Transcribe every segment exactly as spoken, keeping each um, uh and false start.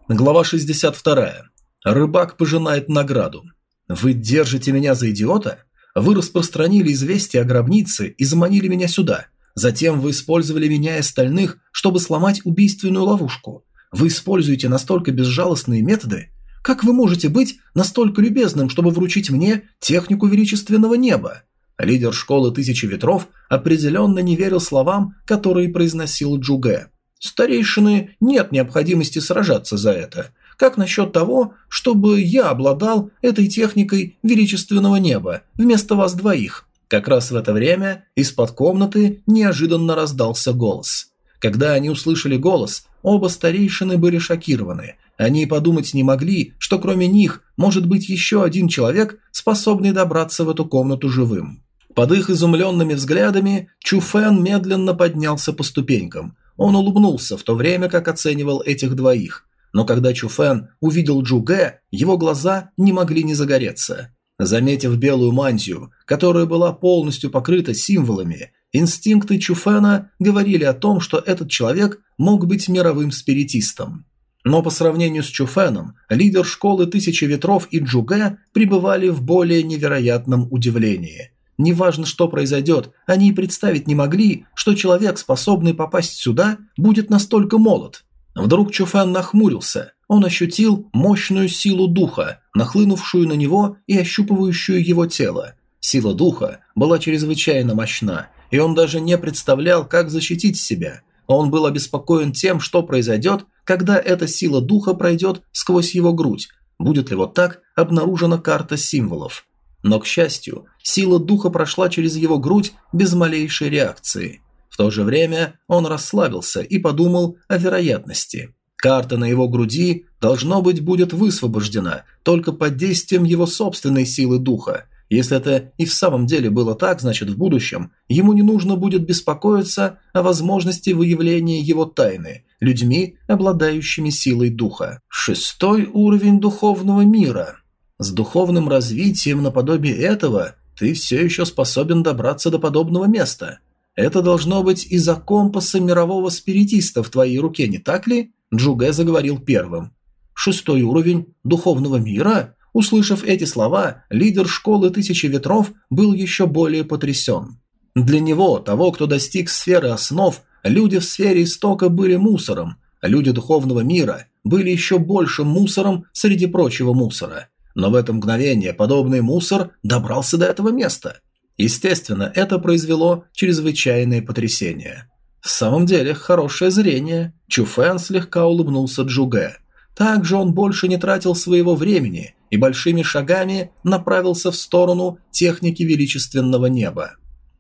Глава шестьдесят два. Рыбак пожинает награду. Вы держите меня за идиота? Вы распространили известие о гробнице и заманили меня сюда. Затем вы использовали меня и остальных, чтобы сломать убийственную ловушку. Вы используете настолько безжалостные методы? Как вы можете быть настолько любезным, чтобы вручить мне технику величественного неба? Лидер школы Тысячи Ветров определенно не верил словам, которые произносил Джуге. Старейшины нет необходимости сражаться за это. Как насчет того, чтобы я обладал этой техникой величественного неба вместо вас двоих? Как раз в это время из-под комнаты неожиданно раздался голос. Когда они услышали голос, оба старейшины были шокированы. Они подумать не могли, что кроме них может быть еще один человек, способный добраться в эту комнату живым. Под их изумленными взглядами Чу Фэн медленно поднялся по ступенькам. Он улыбнулся, в то время как оценивал этих двоих. Но когда Чу Фэн увидел Джуге, его глаза не могли не загореться. Заметив белую мантию, которая была полностью покрыта символами, инстинкты Чу Фэна говорили о том, что этот человек мог быть мировым спиритистом. Но по сравнению с Чу Фэном, лидер школы Тысячи Ветров и Джуге пребывали в более невероятном удивлении. Неважно, что произойдет, они и представить не могли, что человек, способный попасть сюда, будет настолько молод. Вдруг Чу Фэн нахмурился. Он ощутил мощную силу духа, нахлынувшую на него и ощупывающую его тело. Сила духа была чрезвычайно мощна, и он даже не представлял, как защитить себя. Он был обеспокоен тем, что произойдет, когда эта сила духа пройдет сквозь его грудь. Будет ли вот так обнаружена карта символов? Но, к счастью, сила духа прошла через его грудь без малейшей реакции. В то же время он расслабился и подумал о вероятности. Карта на его груди, должно быть, будет высвобождена только под действием его собственной силы духа. Если это и в самом деле было так, значит в будущем ему не нужно будет беспокоиться о возможности выявления его тайны людьми, обладающими силой духа. Шестой уровень духовного мира. С духовным развитием наподобие этого ты все еще способен добраться до подобного места. Это должно быть из-за компаса мирового спиритиста в твоей руке, не так ли? Джуге заговорил первым. Шестой уровень духовного мира? Услышав эти слова, лидер школы Тысячи Ветров был еще более потрясен. Для него, того, кто достиг сферы основ, люди в сфере истока были мусором, а люди духовного мира были еще большим мусором среди прочего мусора. Но в это мгновение подобный мусор добрался до этого места. Естественно, это произвело чрезвычайное потрясение. В самом деле, хорошее зрение. Чу Фэн слегка улыбнулся Джуге. Также он больше не тратил своего времени и большими шагами направился в сторону техники величественного неба.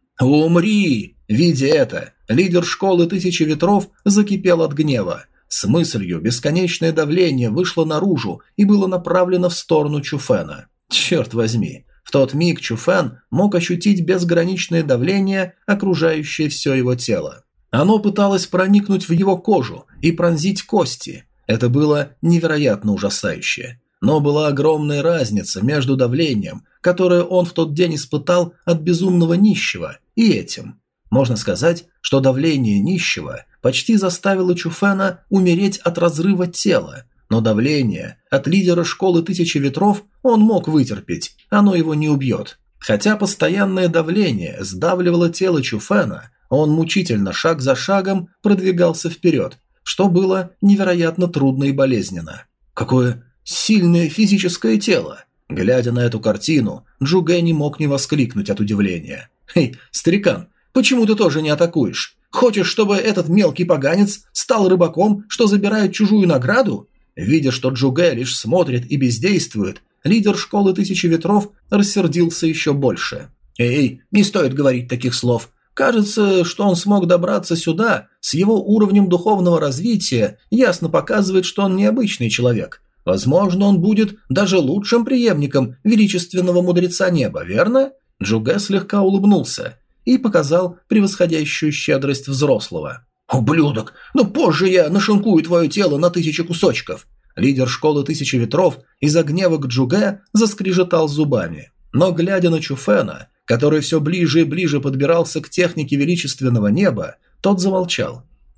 «Умри!» Видя это, лидер школы Тысячи Ветров закипел от гнева. С мыслью бесконечное давление вышло наружу и было направлено в сторону Чу Фэна. Черт возьми, в тот миг Чу Фэн мог ощутить безграничное давление, окружающее все его тело. Оно пыталось проникнуть в его кожу и пронзить кости. Это было невероятно ужасающе. Но была огромная разница между давлением, которое он в тот день испытал от безумного нищего, и этим. Можно сказать, что давление нищего почти заставило Чу Фэна умереть от разрыва тела, но давление от лидера школы Тысячи Ветров он мог вытерпеть, оно его не убьет. Хотя постоянное давление сдавливало тело Чу Фэна, он мучительно шаг за шагом продвигался вперед, что было невероятно трудно и болезненно. Какое сильное физическое тело! Глядя на эту картину, Джуге не мог не воскликнуть от удивления. «Эй, старикан, почему ты тоже не атакуешь? Хочешь, чтобы этот мелкий поганец стал рыбаком, что забирает чужую награду?» Видя, что Джуге лишь смотрит и бездействует, лидер школы Тысячи Ветров рассердился еще больше. «Эй, не стоит говорить таких слов. Кажется, что он смог добраться сюда, с его уровнем духовного развития, ясно показывает, что он необычный человек. Возможно, он будет даже лучшим преемником величественного мудреца неба, верно?» Джуге слегка улыбнулся и показал превосходящую щедрость взрослого. «Ублюдок, но позже я нашинкую твое тело на тысячи кусочков!» Лидер школы Тысячи Ветров из-за гнева к Джуге заскрежетал зубами. Но глядя на Чу Фэна, который все ближе и ближе подбирался к технике величественного неба, тот замолчал.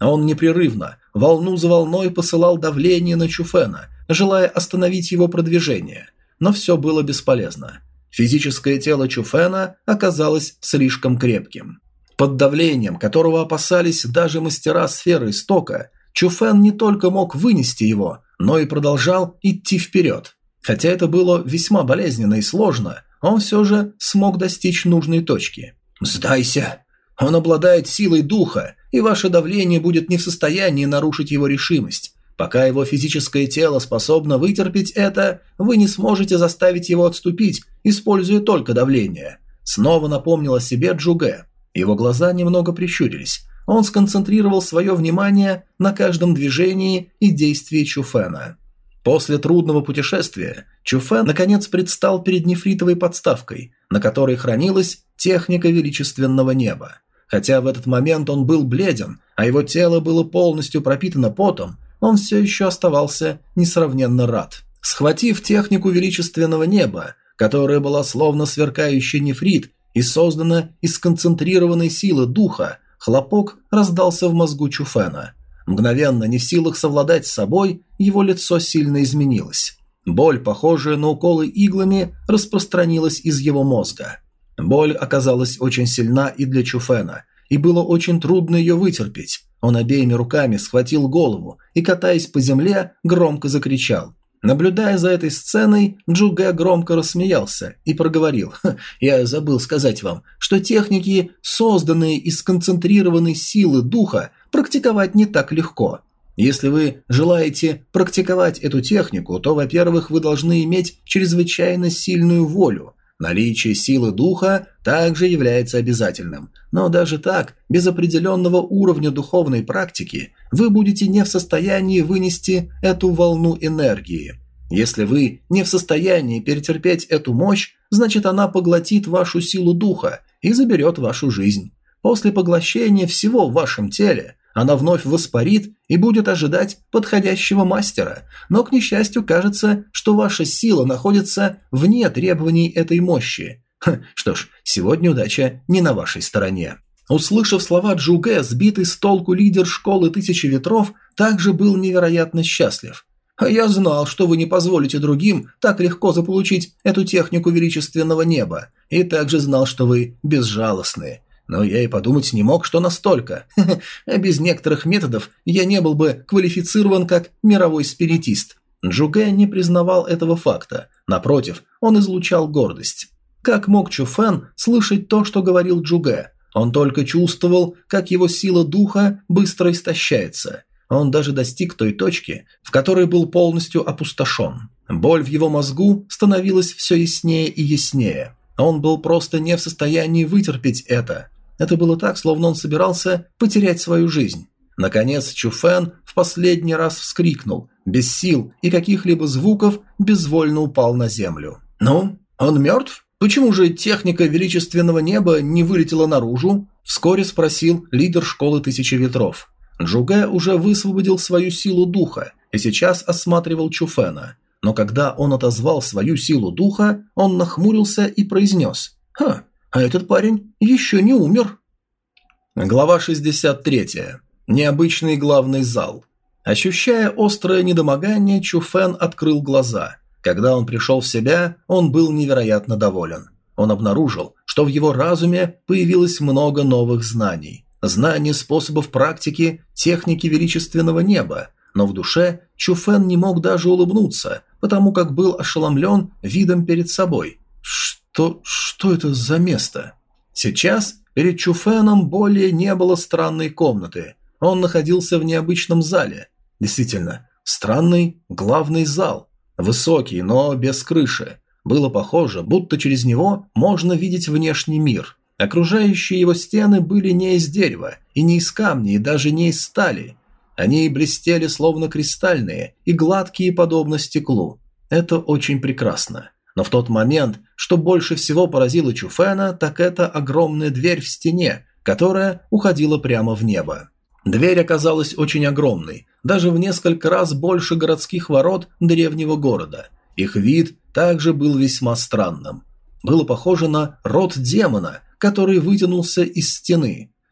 А он непрерывно, волну за волной посылал давление на Чуфена, желая остановить его продвижение. Но все было бесполезно. Физическое тело Чуфена оказалось слишком крепким. Под давлением, которого опасались даже мастера сферы истока, Чуфен не только мог вынести его, но и продолжал идти вперед. Хотя это было весьма болезненно и сложно, он все же смог достичь нужной точки. «Сдайся! Он обладает силой духа, и ваше давление будет не в состоянии нарушить его решимость. Пока его физическое тело способно вытерпеть это, вы не сможете заставить его отступить, используя только давление». Снова напомнил о себе Джуге. Его глаза немного прищурились. Он сконцентрировал свое внимание на каждом движении и действии Чуфена. После трудного путешествия Чуфен наконец предстал перед нефритовой подставкой, на которой хранилась техника величественного неба. Хотя в этот момент он был бледен, а его тело было полностью пропитано потом, он все еще оставался несравненно рад. Схватив технику величественного неба, которая была словно сверкающий нефрит и создана из сконцентрированной силы духа, хлопок раздался в мозгу Чуфена. Мгновенно, не в силах совладать с собой, его лицо сильно изменилось. Боль, похожая на уколы иглами, распространилась из его мозга. Боль оказалась очень сильна и для Чуфена, и было очень трудно ее вытерпеть. Он обеими руками схватил голову и, катаясь по земле, громко закричал. Наблюдая за этой сценой, Джуге громко рассмеялся и проговорил: «Я забыл сказать вам, что техники, созданные из сконцентрированной силы духа, практиковать не так легко. Если вы желаете практиковать эту технику, то, во-первых, вы должны иметь чрезвычайно сильную волю. Наличие силы духа также является обязательным, но даже так, без определенного уровня духовной практики, вы будете не в состоянии вынести эту волну энергии. Если вы не в состоянии перетерпеть эту мощь, значит она поглотит вашу силу духа и заберет вашу жизнь. После поглощения всего в вашем теле она вновь воспарит и будет ожидать подходящего мастера, но, к несчастью, кажется, что ваша сила находится вне требований этой мощи. Ха, что ж, сегодня удача не на вашей стороне». Услышав слова Джуге, сбитый с толку лидер школы Тысячи Ветров также был невероятно счастлив. «А я знал, что вы не позволите другим так легко заполучить эту технику величественного неба, и также знал, что вы безжалостны. Но я и подумать не мог, что настолько. А без некоторых методов я не был бы квалифицирован как мировой спиритист». Джуге не признавал этого факта. Напротив, он излучал гордость. Как мог Чуфен слышать то, что говорил Джуге? Он только чувствовал, как его сила духа быстро истощается. Он даже достиг той точки, в которой был полностью опустошен. Боль в его мозгу становилась все яснее и яснее. Он был просто не в состоянии вытерпеть это. Это было так, словно он собирался потерять свою жизнь. Наконец Чуфен в последний раз вскрикнул, без сил и каких-либо звуков безвольно упал на землю. «Ну, он мертв? Почему же техника величественного неба не вылетела наружу?» – вскоре спросил лидер школы Тысячи Ветров. Джуге уже высвободил свою силу духа и сейчас осматривал Чуфена. Но когда он отозвал свою силу духа, он нахмурился и произнес: «Ха, а этот парень еще не умер». Глава шестьдесят три. Необычный главный зал. Ощущая острое недомогание, Чуфен открыл глаза. Когда он пришел в себя, он был невероятно доволен. Он обнаружил, что в его разуме появилось много новых знаний. Знания способов практики, техники величественного неба. Но в душе Чуфен не мог даже улыбнуться, потому как был ошеломлен видом перед собой. Что, что это за место? Сейчас перед Чуфеном более не было странной комнаты. Он находился в необычном зале. Действительно, странный главный зал. Высокий, но без крыши. Было похоже, будто через него можно видеть внешний мир. Окружающие его стены были не из дерева, и не из камня, и даже не из стали. Они блестели словно кристальные и гладкие подобно стеклу. Это очень прекрасно. Но в тот момент, что больше всего поразило Чуфена, так это огромная дверь в стене, которая уходила прямо в небо. Дверь оказалась очень огромной, даже в несколько раз больше городских ворот древнего города. Их вид также был весьма странным. Было похоже на рот демона, который вытянулся из стены.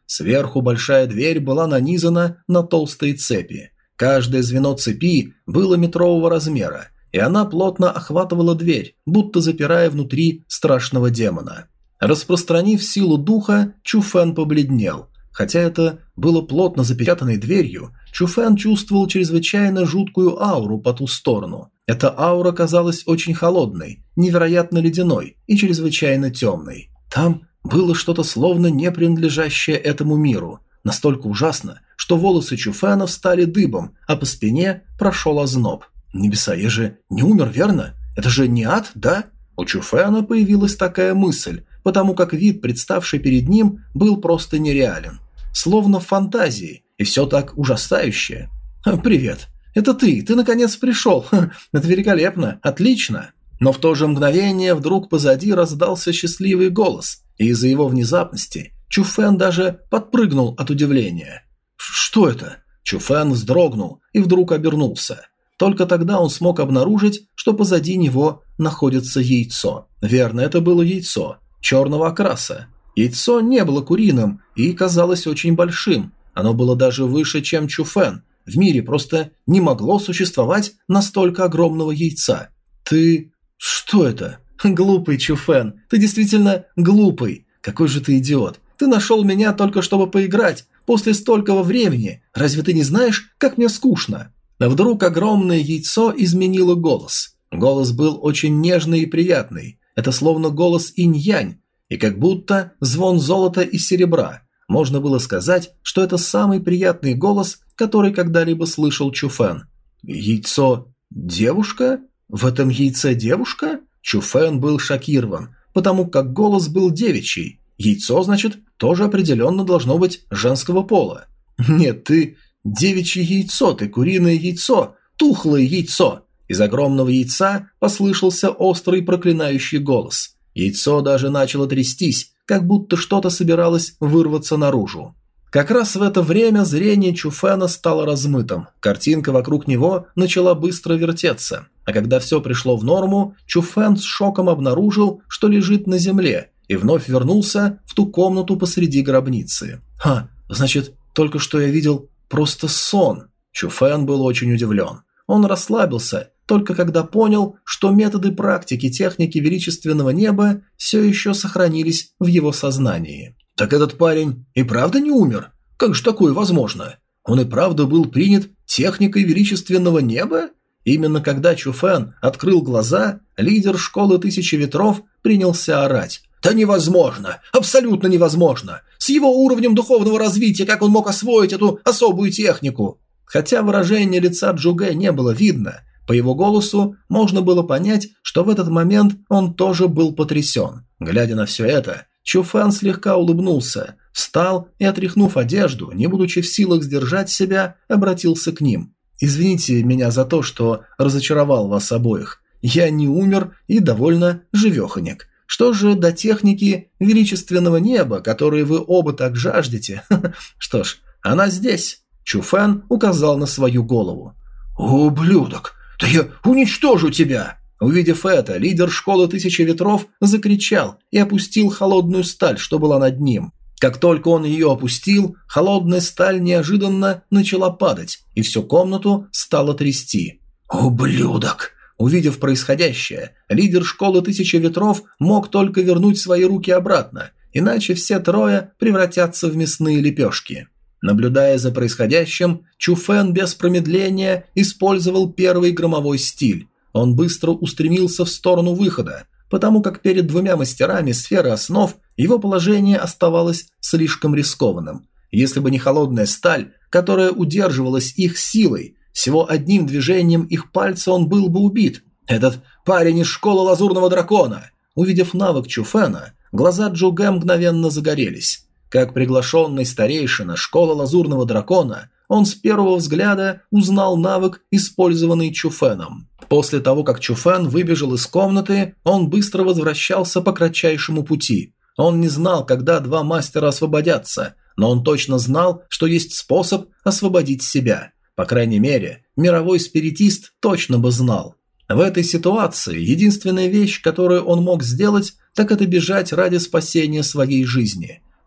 Сверху большая дверь была нанизана на толстые цепи. Каждое звено цепи было метрового размера, и она плотно охватывала дверь, будто запирая внутри страшного демона. Распространив силу духа, Чуфэн побледнел. Хотя это было плотно запечатанной дверью, Чуфэн чувствовал чрезвычайно жуткую ауру по ту сторону. Эта аура казалась очень холодной, невероятно ледяной и чрезвычайно темной. Там было что-то словно не принадлежащее этому миру, настолько ужасно, что волосы Чуфэна встали дыбом, а по спине прошел озноб. «Небеса, я же не умер, верно? Это же не ад, да?» У Чуфэна появилась такая мысль, потому как вид, представший перед ним, был просто нереален. Словно в фантазии, и все так ужасающе. «Привет, это ты, ты наконец пришел. Ха, это великолепно, отлично!» Но в то же мгновение вдруг позади раздался счастливый голос, и из-за его внезапности Чуфэн даже подпрыгнул от удивления. «Что это?» Чуфэн вздрогнул и вдруг обернулся. Только тогда он смог обнаружить, что позади него находится яйцо. Верно, это было яйцо, черного окраса. Яйцо не было куриным и казалось очень большим. Оно было даже выше, чем Чуфэн. В мире просто не могло существовать настолько огромного яйца. «Ты... что это?» «Глупый Чуфэн, ты действительно глупый. Какой же ты идиот. Ты нашел меня только чтобы поиграть. После столького времени. Разве ты не знаешь, как мне скучно?» Вдруг огромное яйцо изменило голос. Голос был очень нежный и приятный. Это словно голос инь-янь, и как будто звон золота и серебра. Можно было сказать, что это самый приятный голос, который когда-либо слышал Чуфэн. «Яйцо... девушка? В этом яйце девушка?» Чуфэн был шокирован, потому как голос был девичий. Яйцо, значит, тоже определенно должно быть женского пола. «Нет, ты... девичье яйцо, ты куриное яйцо, тухлое яйцо!» Из огромного яйца послышался острый проклинающий голос. Яйцо даже начало трястись, как будто что-то собиралось вырваться наружу. Как раз в это время зрение Чуфэна стало размытым, картинка вокруг него начала быстро вертеться, а когда все пришло в норму, Чуфэн с шоком обнаружил, что лежит на земле, и вновь вернулся в ту комнату посреди гробницы. «Ха, значит, только что я видел просто сон». Чуфэн был очень удивлен. Он расслабился, только когда понял, что методы практики техники величественного неба все еще сохранились в его сознании. «Так этот парень и правда не умер? Как же такое возможно? Он и правда был принят техникой величественного неба?» Именно когда Чуфэн открыл глаза, лидер школы Тысячи Ветров принялся орать. «Да невозможно! Абсолютно невозможно! С его уровнем духовного развития как он мог освоить эту особую технику?» Хотя выражение лица Джугэ не было видно, по его голосу можно было понять, что в этот момент он тоже был потрясен. Глядя на все это, Чуфэн слегка улыбнулся, встал и, отряхнув одежду, не будучи в силах сдержать себя, обратился к ним. «Извините меня за то, что разочаровал вас обоих. Я не умер и довольно живеханек. Что же до техники величественного неба, которой вы оба так жаждете? Что ж, она здесь». Чуфэн указал на свою голову. «Ублюдок! Да я уничтожу тебя!» Увидев это, лидер школы Тысячи Ветров закричал и опустил холодную сталь, что была над ним. Как только он ее опустил, холодная сталь неожиданно начала падать, и всю комнату стало трясти. «Ублюдок!» Увидев происходящее, лидер школы Тысячи Ветров мог только вернуть свои руки обратно, иначе все трое превратятся в мясные лепешки. Наблюдая за происходящим, Чуфэн без промедления использовал первый громовой стиль. Он быстро устремился в сторону выхода, потому как перед двумя мастерами сферы основ его положение оставалось слишком рискованным. Если бы не холодная сталь, которая удерживалась их силой, всего одним движением их пальца он был бы убит. Этот парень из школы Лазурного Дракона! Увидев навык Чуфэна, глаза Джугэ мгновенно загорелись. Как приглашенный старейшина школы Лазурного Дракона, он с первого взгляда узнал навык, использованный Чуфэном. После того, как Чуфэн выбежал из комнаты, он быстро возвращался по кратчайшему пути. Он не знал, когда два мастера освободятся, но он точно знал, что есть способ освободить себя. По крайней мере, мировой спиритист точно бы знал. В этой ситуации единственная вещь, которую он мог сделать, так это бежать ради спасения своей жизни.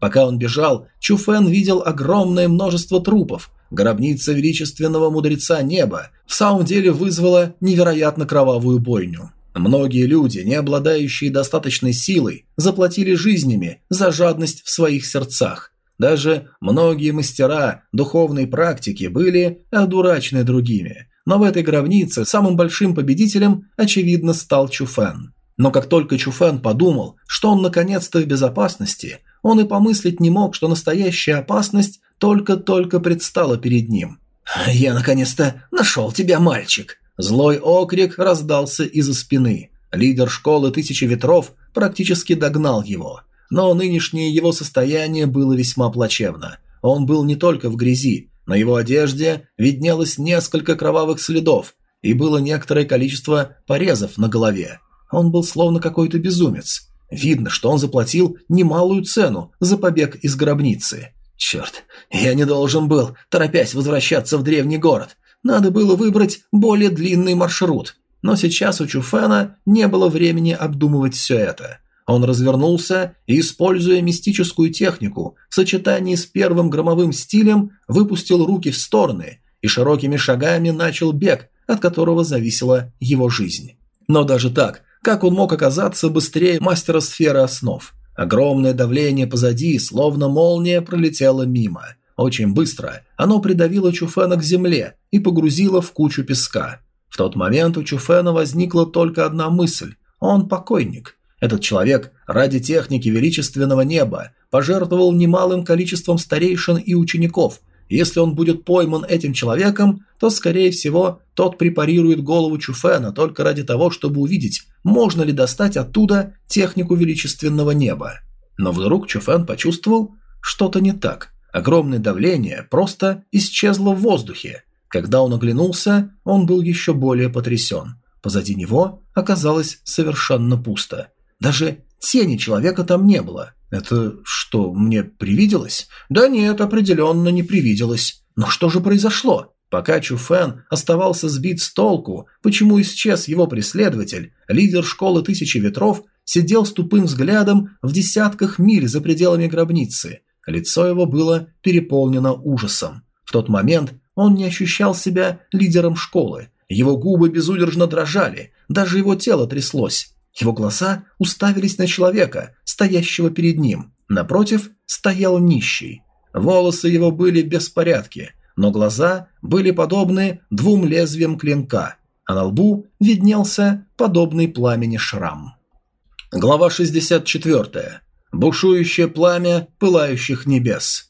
Пока он бежал, Чуфэн видел огромное множество трупов. Гробница величественного мудреца неба в самом деле вызвала невероятно кровавую бойню. Многие люди, не обладающие достаточной силой, заплатили жизнями за жадность в своих сердцах. Даже многие мастера духовной практики были одурачены другими. Но в этой гробнице самым большим победителем, очевидно, стал Чуфэн. Но как только Чуфэн подумал, что он наконец-то в безопасности, он и помыслить не мог, что настоящая опасность только-только предстала перед ним. «Я наконец-то нашел тебя, мальчик!» Злой окрик раздался из-за спины. Лидер школы Тысячи Ветров практически догнал его. Но нынешнее его состояние было весьма плачевно. Он был не только в грязи, на его одежде виднелось несколько кровавых следов, и было некоторое количество порезов на голове. Он был словно какой-то безумец. Видно, что он заплатил немалую цену за побег из гробницы. «Черт, я не должен был, торопясь возвращаться в древний город. Надо было выбрать более длинный маршрут». Но сейчас у Чуфэна не было времени обдумывать все это. Он развернулся и, используя мистическую технику, в сочетании с первым громовым стилем, выпустил руки в стороны и широкими шагами начал бег, от которого зависела его жизнь. Но даже так, как он мог оказаться быстрее мастера сферы основ? Огромное давление позади, словно молния, пролетело мимо. Очень быстро оно придавило Чуфэна к земле и погрузило в кучу песка. В тот момент у Чуфэна возникла только одна мысль – он покойник. Этот человек ради техники величественного неба пожертвовал немалым количеством старейшин и учеников. Если он будет пойман этим человеком, то, скорее всего, тот препарирует голову Чуфэна только ради того, чтобы увидеть, можно ли достать оттуда технику величественного неба. Но вдруг Чуфэн почувствовал что-то не так. Огромное давление просто исчезло в воздухе. Когда он оглянулся, он был еще более потрясен. Позади него оказалось совершенно пусто. Даже тени человека там не было. Это что, мне привиделось? Да нет, определенно не привиделось. Но что же произошло? Пока Чуфэн оставался сбит с толку, почему исчез его преследователь, лидер школы Тысячи Ветров сидел с тупым взглядом в десятках миль за пределами гробницы. Лицо его было переполнено ужасом. В тот момент он не ощущал себя лидером школы. Его губы безудержно дрожали, даже его тело тряслось. Его глаза уставились на человека, стоящего перед ним. Напротив стоял нищий. Волосы его были в беспорядке, но глаза были подобны двум лезвиям клинка, а на лбу виднелся подобный пламени шрам. Глава шестьдесят четыре. Бушующее пламя пылающих небес.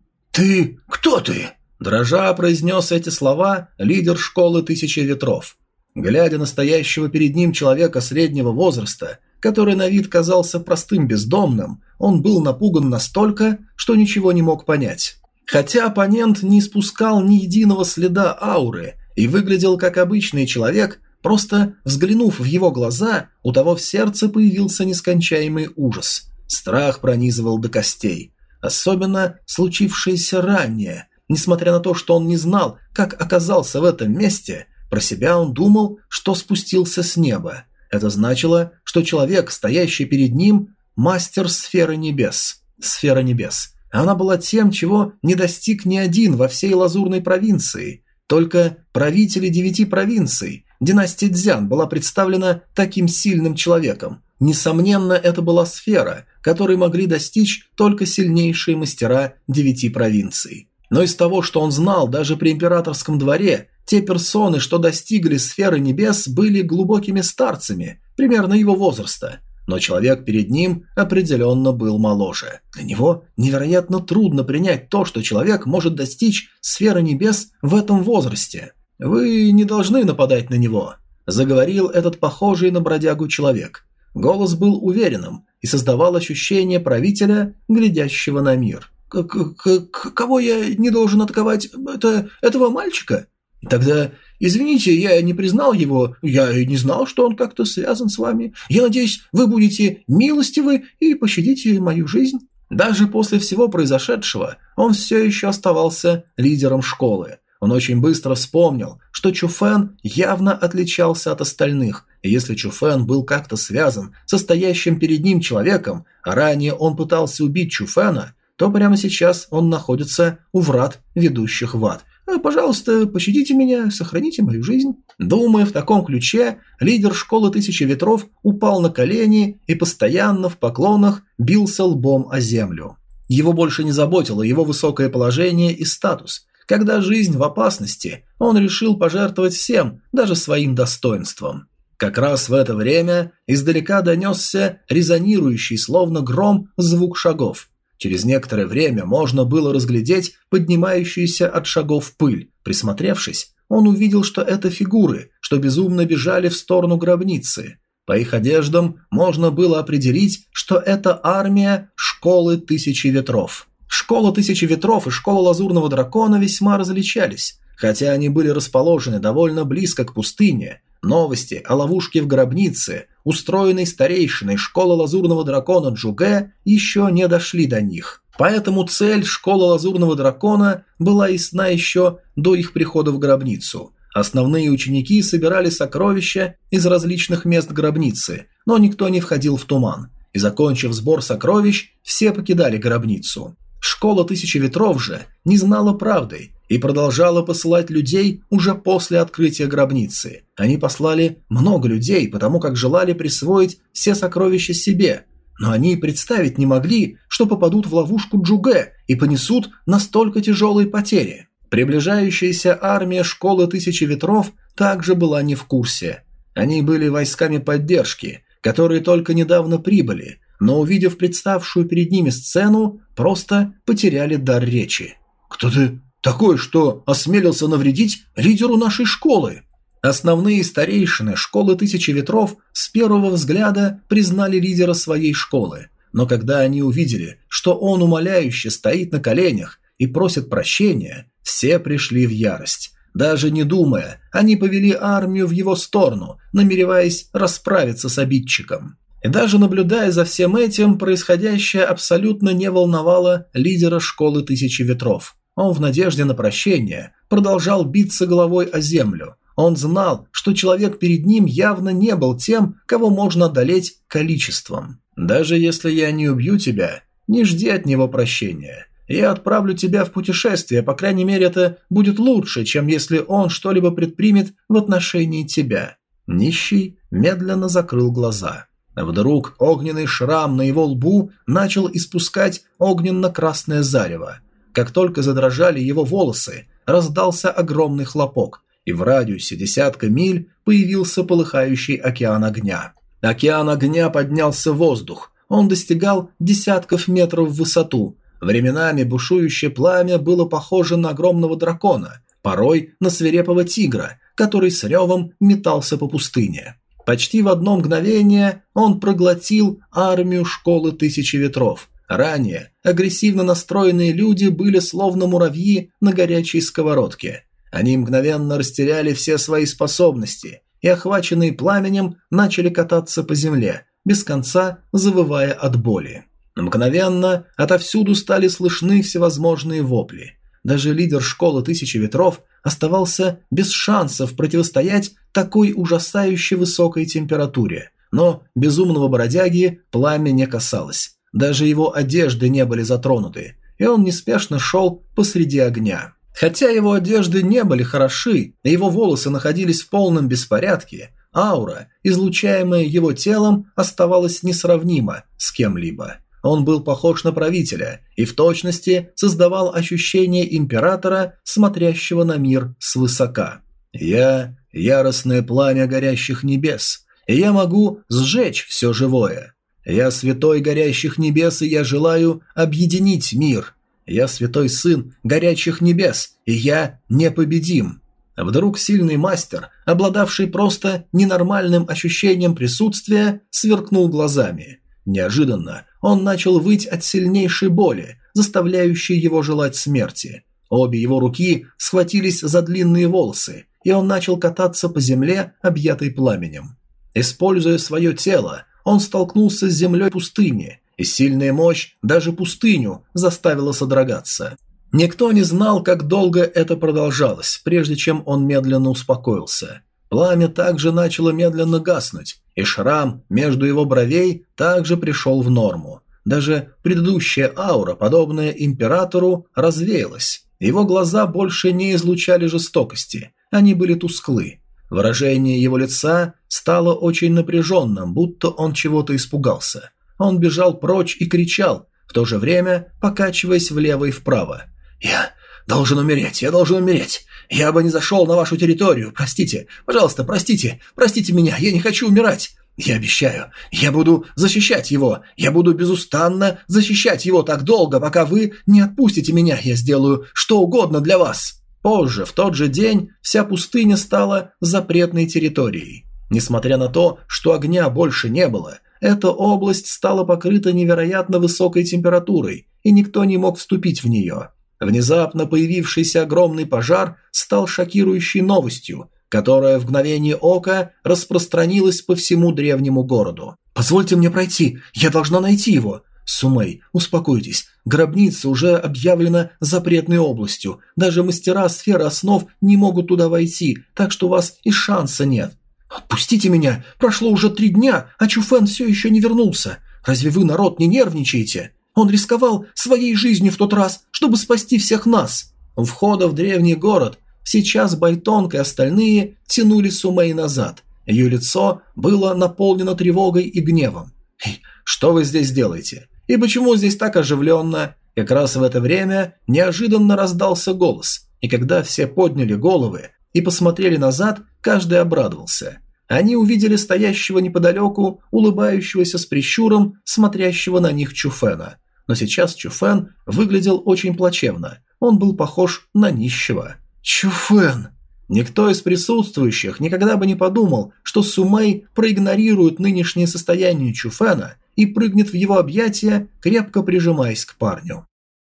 «Ты? Кто ты?» Дрожа произнес эти слова лидер школы Тысячи Ветров. Глядя на стоящего перед ним человека среднего возраста, который на вид казался простым бездомным, он был напуган настолько, что ничего не мог понять. Хотя оппонент не испускал ни единого следа ауры и выглядел как обычный человек, просто взглянув в его глаза, у того в сердце появился нескончаемый ужас. Страх пронизывал до костей. Особенно случившееся ранее. Несмотря на то, что он не знал, как оказался в этом месте, про себя он думал, что спустился с неба. Это значило, что человек, стоящий перед ним, мастер сферы небес. Сфера небес. Она была тем, чего не достиг ни один во всей Лазурной провинции. Только правители девяти провинций, династия Цзян, была представлена таким сильным человеком. Несомненно, это была сфера, которой могли достичь только сильнейшие мастера девяти провинций. Но из того, что он знал, даже при императорском дворе, те персоны, что достигли сферы небес, были глубокими старцами, примерно его возраста. Но человек перед ним определенно был моложе. Для него невероятно трудно принять то, что человек может достичь сферы небес в этом возрасте. «Вы не должны нападать на него», – заговорил этот похожий на бродягу человек. Голос был уверенным и создавал ощущение правителя, глядящего на мир. К -к -к «Кого я не должен атаковать? Это этого мальчика? Тогда, извините, я не признал его, я и не знал, что он как-то связан с вами. Я надеюсь, вы будете милостивы и пощадите мою жизнь». Даже после всего произошедшего он все еще оставался лидером школы. Он очень быстро вспомнил, что Чуфэн явно отличался от остальных, и если Чуфэн был как-то связан со стоящим перед ним человеком, а ранее он пытался убить Чуфэна, то прямо сейчас он находится у врат, ведущих в ад. Пожалуйста, пощадите меня, сохраните мою жизнь». Думая в таком ключе, лидер школы Тысячи Ветров упал на колени и постоянно в поклонах бился лбом о землю. Его больше не заботило его высокое положение и статус. Когда жизнь в опасности, он решил пожертвовать всем, даже своим достоинством. Как раз в это время издалека донесся резонирующий, словно гром, звук шагов. Через некоторое время можно было разглядеть поднимающуюся от шагов пыль. Присмотревшись, он увидел, что это фигуры, что безумно бежали в сторону гробницы. По их одеждам можно было определить, что это армия школы Тысячи Ветров. Школа Тысячи Ветров и школа Лазурного Дракона весьма различались. Хотя они были расположены довольно близко к пустыне, новости о ловушке в гробнице, устроенной старейшиной школы Лазурного Дракона Джуге, еще не дошли до них. Поэтому цель школы Лазурного Дракона была ясна еще до их прихода в гробницу. Основные ученики собирали сокровища из различных мест гробницы, но никто не входил в туман. И, закончив сбор сокровищ, все покидали гробницу. Школа Тысячи Ветров же не знала правды и продолжала посылать людей уже после открытия гробницы. Они послали много людей, потому как желали присвоить все сокровища себе, но они и представить не могли, что попадут в ловушку Джуге и понесут настолько тяжелые потери. Приближающаяся армия школы Тысячи Ветров также была не в курсе. Они были войсками поддержки, которые только недавно прибыли, но, увидев представшую перед ними сцену, просто потеряли дар речи. «Кто ты такой, что осмелился навредить лидеру нашей школы?» Основные старейшины школы Тысячи Ветров с первого взгляда признали лидера своей школы, но когда они увидели, что он умоляюще стоит на коленях и просит прощения, все пришли в ярость. Даже не думая, они повели армию в его сторону, намереваясь расправиться с обидчиком. И даже наблюдая за всем этим, происходящее абсолютно не волновало лидера школы Тысячи Ветров. Он в надежде на прощение продолжал биться головой о землю. Он знал, что человек перед ним явно не был тем, кого можно одолеть количеством. «Даже если я не убью тебя, не жди от него прощения. Я отправлю тебя в путешествие, по крайней мере, это будет лучше, чем если он что-либо предпримет в отношении тебя». Нищий медленно закрыл глаза. Вдруг огненный шрам на его лбу начал испускать огненно-красное зарево. Как только задрожали его волосы, раздался огромный хлопок, и в радиусе десятка миль появился полыхающий океан огня. Океан огня поднялся в воздух, он достигал десятков метров в высоту. Временами бушующее пламя было похоже на огромного дракона, порой на свирепого тигра, который с ревом метался по пустыне. Почти в одно мгновение он проглотил армию школы Тысячи Ветров. Ранее агрессивно настроенные люди были словно муравьи на горячей сковородке. Они мгновенно растеряли все свои способности и, охваченные пламенем, начали кататься по земле, без конца завывая от боли. Мгновенно отовсюду стали слышны всевозможные вопли. Даже лидер школы Тысячи Ветров оставался без шансов противостоять такой ужасающе высокой температуре, но безумного бродяги пламя не касалось. Даже его одежды не были затронуты, и он неспешно шел посреди огня. Хотя его одежды не были хороши, и его волосы находились в полном беспорядке, аура, излучаемая его телом, оставалась несравнима с кем-либо. Он был похож на правителя и в точности создавал ощущение императора, смотрящего на мир свысока. «Я – яростное пламя горящих небес, и я могу сжечь все живое. Я святой горящих небес, и я желаю объединить мир. Я святой сын горячих небес, и я непобедим». Вдруг сильный мастер, обладавший просто ненормальным ощущением присутствия, сверкнул глазами. Неожиданно он начал выть от сильнейшей боли, заставляющей его желать смерти. Обе его руки схватились за длинные волосы, и он начал кататься по земле, объятой пламенем. Используя свое тело, он столкнулся с землей пустыни, и сильная мощь даже пустыню заставила содрогаться. Никто не знал, как долго это продолжалось, прежде чем он медленно успокоился. Пламя также начало медленно гаснуть, и шрам между его бровей также пришел в норму. даже предыдущая аура, подобная императору, развеялась. Его глаза больше не излучали жестокости, они были тусклы. Выражение его лица стало очень напряженным, будто он чего-то испугался. Он бежал прочь и кричал, в то же время покачиваясь влево и вправо. «Я должен умереть, я должен умереть! Я бы не зашел на вашу территорию, простите, пожалуйста, простите, простите меня, я не хочу умирать! Я обещаю, я буду защищать его, я буду безустанно защищать его так долго, пока вы не отпустите меня, я сделаю что угодно для вас!» Позже, в тот же день, вся пустыня стала запретной территорией. Несмотря на то, что огня больше не было, эта область стала покрыта невероятно высокой температурой, и никто не мог вступить в нее. Внезапно появившийся огромный пожар стал шокирующей новостью, которая в мгновение ока распространилась по всему древнему городу. «Позвольте мне пройти, я должна найти его!» «Сумэй, успокойтесь, гробница уже объявлена запретной областью, даже мастера сферы основ не могут туда войти, так что у вас и шанса нет». «Отпустите меня, прошло уже три дня, а Чуфэн все еще не вернулся. Разве вы, народ, не нервничаете? Он рисковал своей жизнью в тот раз, чтобы спасти всех нас». У входа в древний город сейчас Байтонг и остальные тянули Сумэй назад. Ее лицо было наполнено тревогой и гневом. «Эй, что вы здесь делаете? И почему здесь так оживленно?» Как раз в это время неожиданно раздался голос, и когда все подняли головы и посмотрели назад, каждый обрадовался. Они увидели стоящего неподалеку, улыбающегося с прищуром, смотрящего на них Чуфэна. Но сейчас Чуфэн выглядел очень плачевно, он был похож на нищего. «Чуфэн!» Никто из присутствующих никогда бы не подумал, что Сумэй проигнорирует нынешнее состояние Чуфэна и прыгнет в его объятия, крепко прижимаясь к парню.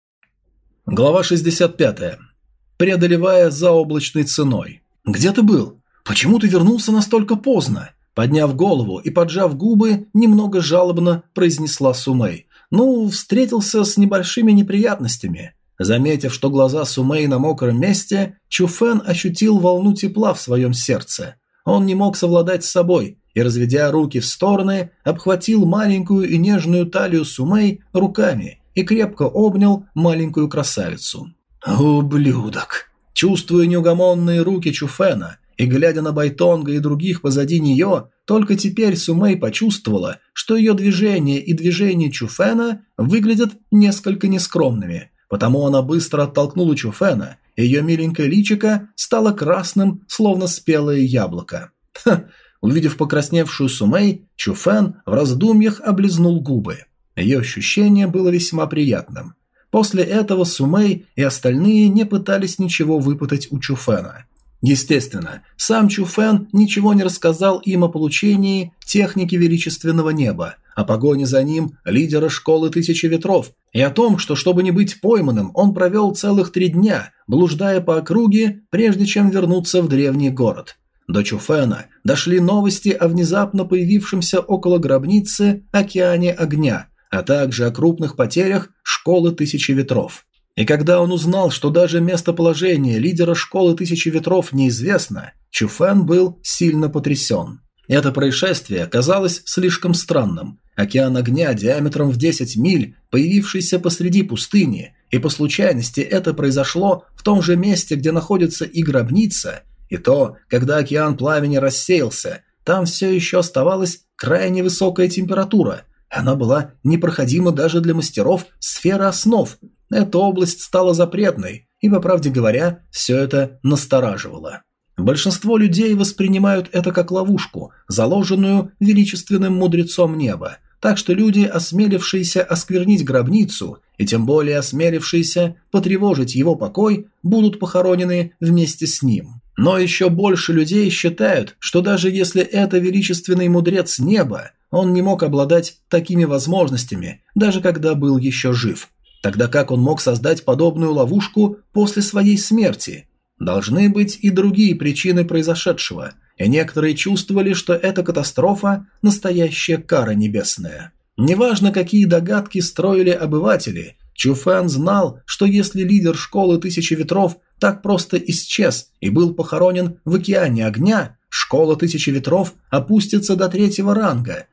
Глава шестьдесят пятая. Преодолевая заоблачной ценой. «Где ты был? Почему ты вернулся настолько поздно?» Подняв голову и поджав губы, немного жалобно произнесла Сумэй. «Ну, встретился с небольшими неприятностями». Заметив, что глаза Сумэй на мокром месте, Чуфэн ощутил волну тепла в своем сердце. Он не мог совладать с собой и, разведя руки в стороны, обхватил маленькую и нежную талию Сумэй руками и крепко обнял маленькую красавицу. «Ублюдок!» Чувствуя неугомонные руки Чуфэна и глядя на Байтонга и других позади нее, только теперь Сумэй почувствовала, что ее движения и движения Чуфэна выглядят несколько нескромными. Потому она быстро оттолкнула Чуфэна, и ее миленькое личико стало красным, словно спелое яблоко. Ха! Увидев покрасневшую Сумэй, Чуфэн в раздумьях облизнул губы. Ее ощущение было весьма приятным. После этого Сумэй и остальные не пытались ничего выпытать у Чуфэна. Естественно, сам Чуфэн ничего не рассказал им о получении техники величественного неба, о погоне за ним лидера школы Тысячи Ветров, и о том, что, чтобы не быть пойманным, он провел целых три дня, блуждая по округе, прежде чем вернуться в древний город. До Чуфэна дошли новости о внезапно появившемся около гробницы океане огня, а также о крупных потерях школы Тысячи Ветров. И когда он узнал, что даже местоположение лидера школы Тысячи Ветров неизвестно, Чуфэн был сильно потрясен. Это происшествие казалось слишком странным. Океан огня диаметром в десять миль, появившийся посреди пустыни, и по случайности это произошло в том же месте, где находится и гробница, и то, когда океан пламени рассеялся, там все еще оставалась крайне высокая температура. Она была непроходима даже для мастеров сферы основ. Эта область стала запретной, и, по правде говоря, все это настораживало. Большинство людей воспринимают это как ловушку, заложенную величественным мудрецом неба, так что люди, осмелившиеся осквернить гробницу, и тем более осмелившиеся потревожить его покой, будут похоронены вместе с ним. Но еще больше людей считают, что даже если это величественный мудрец неба, он не мог обладать такими возможностями, даже когда был еще жив. Тогда как он мог создать подобную ловушку после своей смерти? Должны быть и другие причины произошедшего, и некоторые чувствовали, что эта катастрофа – настоящая кара небесная. Неважно, какие догадки строили обыватели, Чуфэн знал, что если лидер школы Тысячи Ветров так просто исчез и был похоронен в океане огня, школа Тысячи Ветров опустится до третьего ранга,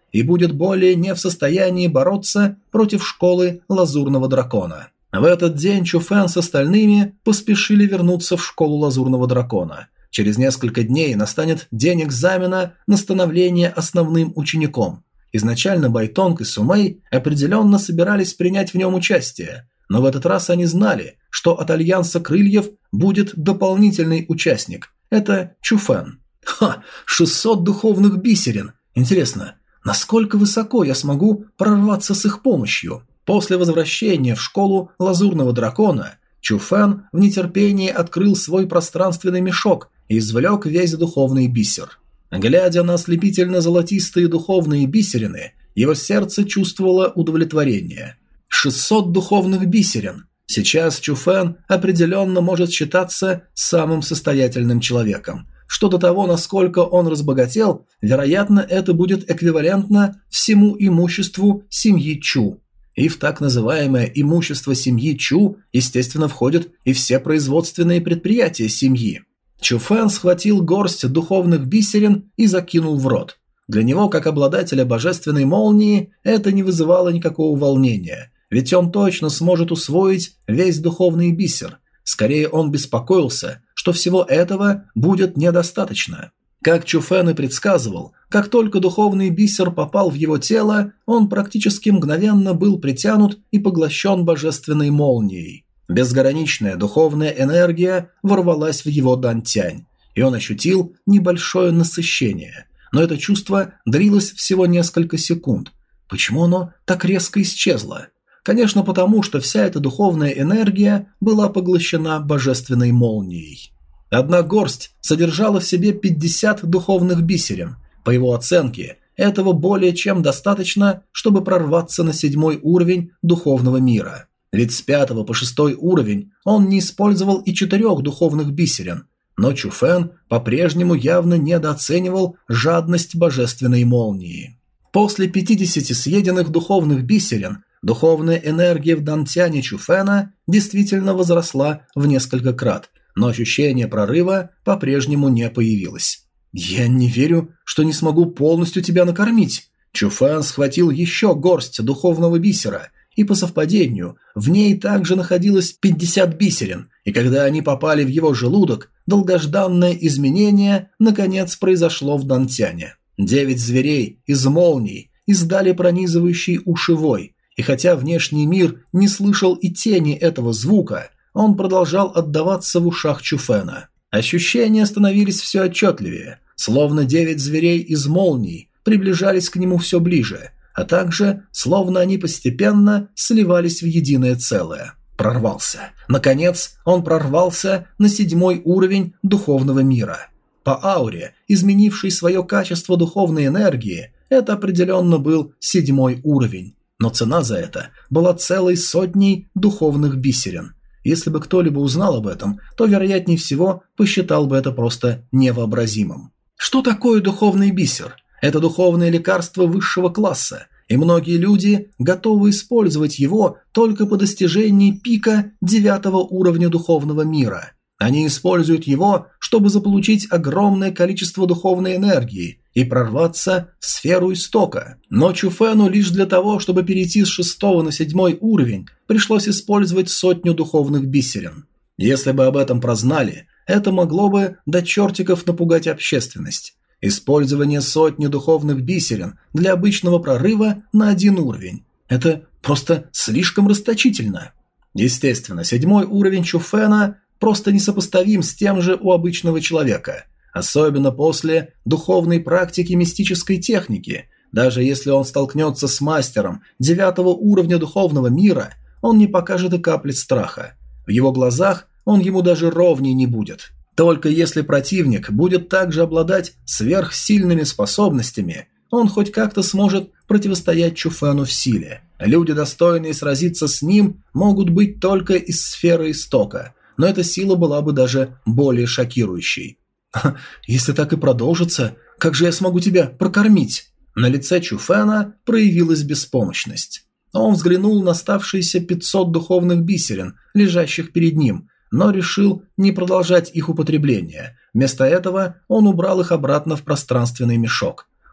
и будет более не в состоянии бороться против школы Лазурного Дракона. В этот день Чуфэн с остальными поспешили вернуться в школу Лазурного Дракона. Через несколько дней настанет день экзамена на становление основным учеником. Изначально Байтонг и Сумэй определенно собирались принять в нем участие, но в этот раз они знали, что от Альянса Крыльев будет дополнительный участник – это Чуфэн. Ха! шестьсот духовных бисерин! Интересно, насколько высоко я смогу прорваться с их помощью? После возвращения в школу Лазурного Дракона Чуфэн в нетерпении открыл свой пространственный мешок и извлек весь духовный бисер. Глядя на ослепительно-золотистые духовные бисерины, его сердце чувствовало удовлетворение. шестьсот духовных бисерин. Сейчас Чуфэн определенно может считаться самым состоятельным человеком. Что до того, насколько он разбогател, вероятно, это будет эквивалентно всему имуществу семьи Чу. И в так называемое имущество семьи Чу, естественно, входят и все производственные предприятия семьи. Чуфэн схватил горсть духовных бисерин и закинул в рот. Для него, как обладателя божественной молнии, это не вызывало никакого волнения, ведь он точно сможет усвоить весь духовный бисер. Скорее, он беспокоился, что всего этого будет недостаточно. Как Чуфэн и предсказывал, как только духовный бисер попал в его тело, он практически мгновенно был притянут и поглощен божественной молнией. Безграничная духовная энергия ворвалась в его дантянь, и он ощутил небольшое насыщение. Но это чувство длилось всего несколько секунд. Почему оно так резко исчезло? Конечно, потому что вся эта духовная энергия была поглощена божественной молнией. Одна горсть содержала в себе пятьдесят духовных бисерин. По его оценке, этого более чем достаточно, чтобы прорваться на седьмой уровень духовного мира. Ведь с пятого по шестой уровень он не использовал и четырех духовных бисерин, но Чуфэн по-прежнему явно недооценивал жадность божественной молнии. После пятидесяти съеденных духовных бисерин духовная энергия в дантяне Чуфэна действительно возросла в несколько крат, но ощущение прорыва по-прежнему не появилось. «Я не верю, что не смогу полностью тебя накормить». Чуфэн схватил еще горсть духовного бисера, и по совпадению в ней также находилось пятьдесят бисерин, и когда они попали в его желудок, долгожданное изменение наконец произошло в дантяне. Девять зверей из молний издали пронизывающий уши вой, и хотя внешний мир не слышал и тени этого звука, он продолжал отдаваться в ушах Чуфэна. Ощущения становились все отчетливее, словно девять зверей из молний приближались к нему все ближе, а также словно они постепенно сливались в единое целое. Прорвался. Наконец, он прорвался на седьмой уровень духовного мира. По ауре, изменившей свое качество духовной энергии, это определенно был седьмой уровень. Но цена за это была целой сотней духовных бисерин. Если бы кто-либо узнал об этом, то, вероятнее всего, посчитал бы это просто невообразимым. Что такое духовный бисер? Это духовное лекарство высшего класса, и многие люди готовы использовать его только по достижении пика девятого уровня духовного мира. Они используют его, чтобы заполучить огромное количество духовной энергии и прорваться в сферу истока. Но Чуфэну лишь для того, чтобы перейти с шестого на седьмой уровень, пришлось использовать сотню духовных бисерин. Если бы об этом прознали, это могло бы до чертиков напугать общественность. Использование сотни духовных бисерин для обычного прорыва на один уровень – это просто слишком расточительно. Естественно, седьмой уровень Чуфэна просто несопоставим с тем же у обычного человека, особенно после духовной практики мистической техники. Даже если он столкнется с мастером девятого уровня духовного мира, он не покажет и капли страха. В его глазах он ему даже ровней не будет. Только если противник будет также обладать сверхсильными способностями, он хоть как-то сможет противостоять Чуфэну в силе. Люди, достойные сразиться с ним, могут быть только из сферы истока, но эта сила была бы даже более шокирующей. «Если так и продолжится, как же я смогу тебя прокормить?» На лице Чуфэна проявилась беспомощность. Он взглянул на оставшиеся пятьсот духовных бисерин, лежащих перед ним, но решил не продолжать их употребление. Вместо этого он убрал их обратно в пространственный мешок.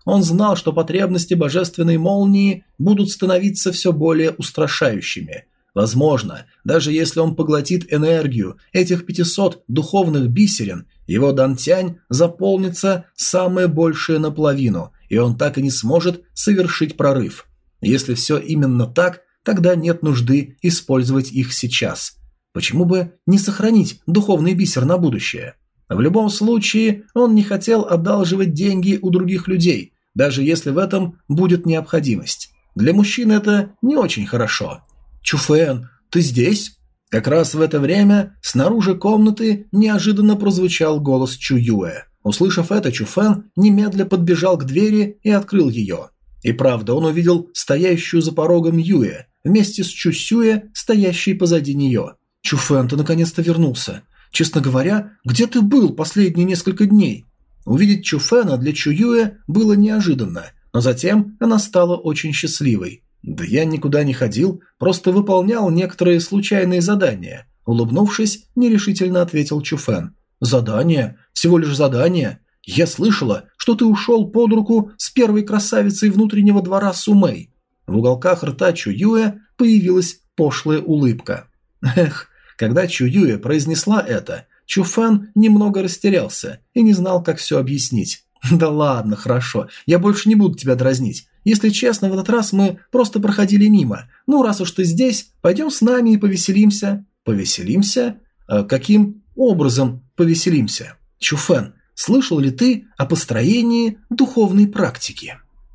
Он знал, что потребности божественной молнии будут становиться все более устрашающими. Возможно, даже если он поглотит энергию этих пятисот духовных бисерин, его дантянь заполнится самое большее наполовину, и он так и не сможет совершить прорыв. Если все именно так, тогда нет нужды использовать их сейчас. Почему бы не сохранить духовный бисер на будущее? В любом случае, он не хотел одалживать деньги у других людей, даже если в этом будет необходимость. Для мужчин это не очень хорошо. «Чуфэн, ты здесь?» Как раз в это время снаружи комнаты неожиданно прозвучал голос Чуюэ. Услышав это, Чуфэн немедля подбежал к двери и открыл ее. И правда, он увидел стоящую за порогом Юэ, вместе с Чусюэ, стоящей позади нее. «Чуфэн, ты наконец-то вернулся. Честно говоря, где ты был последние несколько дней?» Увидеть Чуфэна для Чуюэ было неожиданно, но затем она стала очень счастливой. «Да я никуда не ходил, просто выполнял некоторые случайные задания», улыбнувшись, нерешительно ответил Чуфэн. «Задание? Всего лишь задание? Я слышала, что ты ушел под руку с первой красавицей внутреннего двора Сумэй». В уголках рта Чуюэ появилась пошлая улыбка. Эх, когда Чуюэ произнесла это, Чуфэн немного растерялся и не знал, как все объяснить. «Да ладно, хорошо, я больше не буду тебя дразнить. Если честно, в этот раз мы просто проходили мимо. Ну, раз уж ты здесь, пойдем с нами и повеселимся». «Повеселимся? А каким образом повеселимся?» «Чуфэн, слышал ли ты о построении духовной практики?»